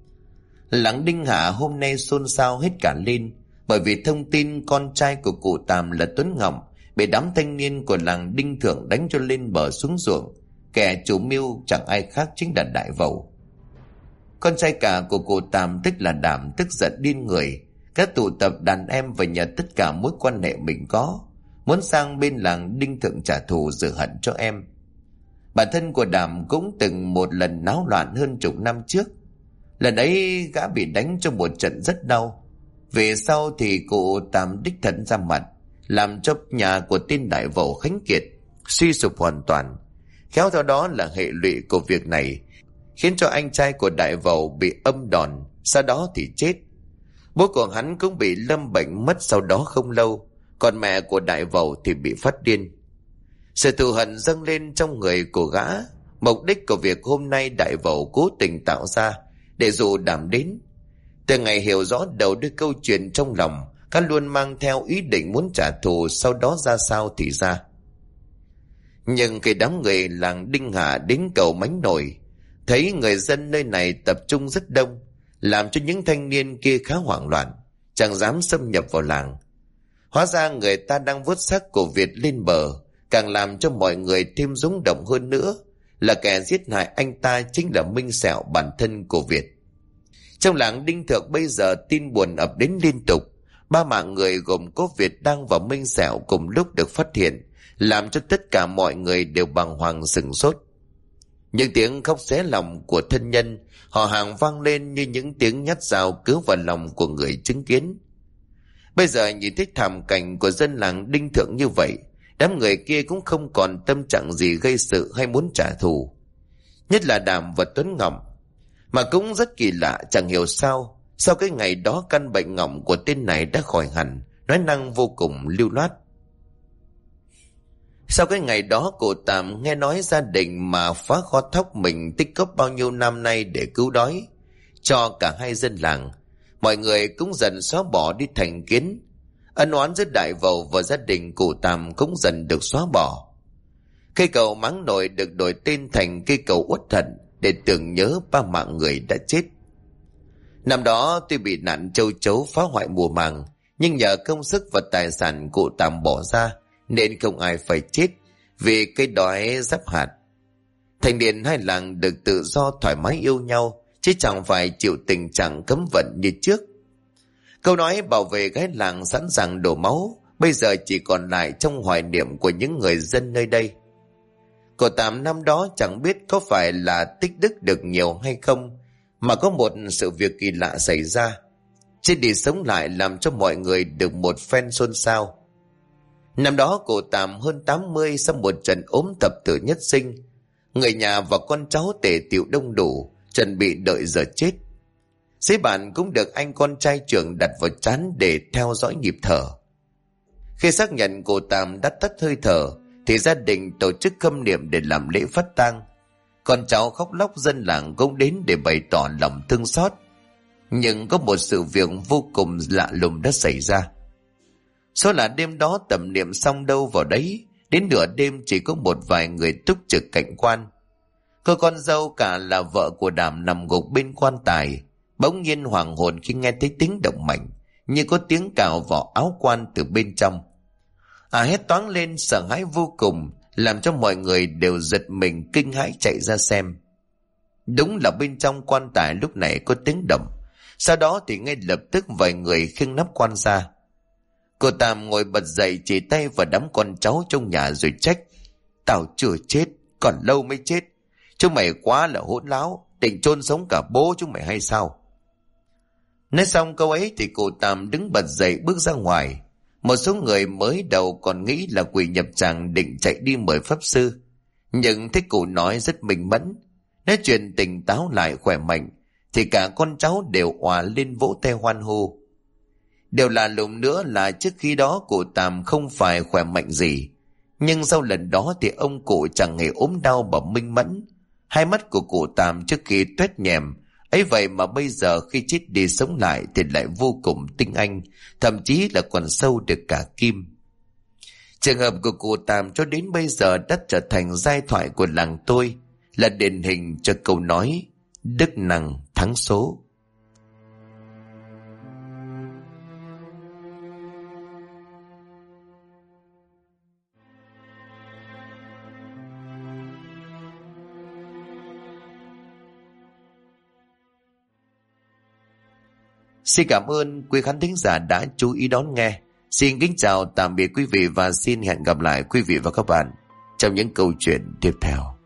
Làng Đinh Hạ hôm nay xôn xao hết cả lên, bởi vì thông tin con trai của cụ Tàm là Tuấn Ngọc bị đám thanh niên của làng Đinh Thượng đánh cho lên bờ xuống ruộng. Kẻ chủ mưu chẳng ai khác chính là Đại Vẩu. Con trai cả của cụ Tàm tức là Đảm tức giận điên người, các tụ tập đàn em và nhờ tất cả mối quan hệ mình có, muốn sang bên làng Đinh Thượng trả thù rửa hận cho em. Bản thân của Đảm cũng từng một lần náo loạn hơn chục năm trước. Lần ấy gã bị đánh cho một trận rất đau. Về sau thì cụ Tàm đích thân ra mặt, làm cho nhà của tên Đại Vẩu Khánh Kiệt suy sụp hoàn toàn. Khéo theo đó là hệ lụy của việc này khiến cho anh trai của Đại Vẩu bị âm đòn, sau đó thì chết. Bố của hắn cũng bị lâm bệnh mất sau đó không lâu, còn mẹ của Đại Vẩu thì bị phát điên. Sự thù hận dâng lên trong người của gã. Mục đích của việc hôm nay Đại Vẩu cố tình tạo ra để dụ Đảm đến. Từ ngày hiểu rõ đầu đuôi câu chuyện trong lòng, gã luôn mang theo ý định muốn trả thù, sau đó ra sao thì ra. Nhưng khi đám người làng Đinh Hạ đến cầu Mánh Nổi, thấy người dân nơi này tập trung rất đông, làm cho những thanh niên kia khá hoảng loạn, chẳng dám xâm nhập vào làng. Hóa ra người ta đang vớt xác của Việt lên bờ, càng làm cho mọi người thêm rúng động hơn nữa là kẻ giết hại anh ta chính là Minh Sẹo, bản thân của Việt. Trong làng Đinh Thượng bây giờ tin buồn ập đến liên tục. 3 mạng người gồm có Việt Đăng và Minh Sẹo cùng lúc được phát hiện, làm cho tất cả mọi người đều bàng hoàng sửng sốt. Những tiếng khóc xé lòng của thân nhân họ hàng vang lên như những tiếng nhát dao cứa vào lòng của người chứng kiến. Bây giờ nhìn thấy thảm cảnh của dân làng Đinh Thượng như vậy, đám người kia cũng không còn tâm trạng gì gây sự hay muốn trả thù. Nhất là Đàm và Tuấn Ngọc. Mà cũng rất kỳ lạ, chẳng hiểu sao sau cái ngày đó căn bệnh ngọng của tên này đã khỏi hẳn, nói năng vô cùng lưu loát. Sau cái ngày đó, cụ Tạm nghe nói gia đình mà phá kho thóc mình tích góp bao nhiêu năm nay để cứu đói cho cả hai dân làng, mọi người cũng dần xóa bỏ đi thành kiến. Ân oán giữa đại vầu và gia đình cụ Tạm cũng dần được xóa bỏ. Cây cầu Máng Nổi được đổi tên thành cây cầu Uất Hận để tưởng nhớ ba mạng người đã chết. Năm đó tuy bị nạn châu chấu phá hoại mùa màng, nhưng nhờ công sức và tài sản cụ Tạm bỏ ra nên không ai phải chết vì cây đói giáp hạt. Thành niên hai làng được tự do thoải mái yêu nhau, chứ chẳng phải chịu tình trạng cấm vận như trước. Câu nói bảo vệ gái làng sẵn sàng đổ máu bây giờ chỉ còn lại trong hoài niệm của những người dân nơi đây. Cụ Tạm năm đó chẳng biết có phải là tích đức được nhiều hay không, mà có một sự việc kỳ lạ xảy ra, chết đi sống lại làm cho mọi người được một phen xôn xao. Năm đó cụ Tạm hơn 80, sau một trận ốm thập tử nhất sinh, người nhà và con cháu tề tựu đông đủ, chuẩn bị đợi giờ chết. Giấy bản cũng được anh con trai trưởng đặt vào trán để theo dõi nhịp thở. Khi xác nhận cụ Tạm đã tắt hơi thở thì gia đình tổ chức khâm niệm để làm lễ phát tang. Con cháu khóc lóc, dân làng cũng đến để bày tỏ lòng thương xót. Nhưng có một sự việc vô cùng lạ lùng đã xảy ra. Số là đêm đó tẩm niệm xong đâu vào đấy, đến nửa đêm chỉ có một vài người túc trực cạnh quan. Cô con dâu cả là vợ của Đàm nằm gục bên quan tài, bỗng nhiên hoàng hồn khi nghe thấy tiếng động mạnh, như có tiếng cào vào áo quan từ bên trong. Hét toáng lên sợ hãi vô cùng, làm cho mọi người đều giật mình kinh hãi chạy ra xem. Đúng là bên trong quan tài lúc này có tiếng động. Sau đó thì ngay lập tức vài người khiêng nắp quan ra. Cô Tạm ngồi bật dậy, chỉ tay vào đám con cháu trong nhà rồi trách: "Tao chưa chết, còn lâu mới chết. Chúng mày quá là hỗn láo, định chôn sống cả bố chúng mày hay sao?" Nói xong câu ấy thì cô Tạm đứng bật dậy bước ra ngoài. Một số người mới đầu còn nghĩ là quỷ nhập tràng định chạy đi mời pháp sư, nhưng thấy cụ nói rất minh mẫn, nói chuyện tỉnh táo lại khỏe mạnh, thì cả con cháu đều òa lên vỗ tay hoan hô. Điều lạ lùng nữa là trước khi đó cụ Tạm không phải khỏe mạnh gì, nhưng sau lần đó thì ông cụ chẳng hề ốm đau mà minh mẫn. Hai mắt của cụ Tạm trước khi toét nhèm ấy vậy mà bây giờ khi chết đi sống lại thì lại vô cùng tinh anh, thậm chí là còn sâu được cả kim. Trường hợp của cụ Tạm cho đến bây giờ đã trở thành giai thoại của làng tôi, là điển hình cho câu nói đức năng thắng số. Xin cảm ơn quý khán thính giả đã chú ý đón nghe. Xin kính chào tạm biệt quý vị và xin hẹn gặp lại quý vị và các bạn trong những câu chuyện tiếp theo.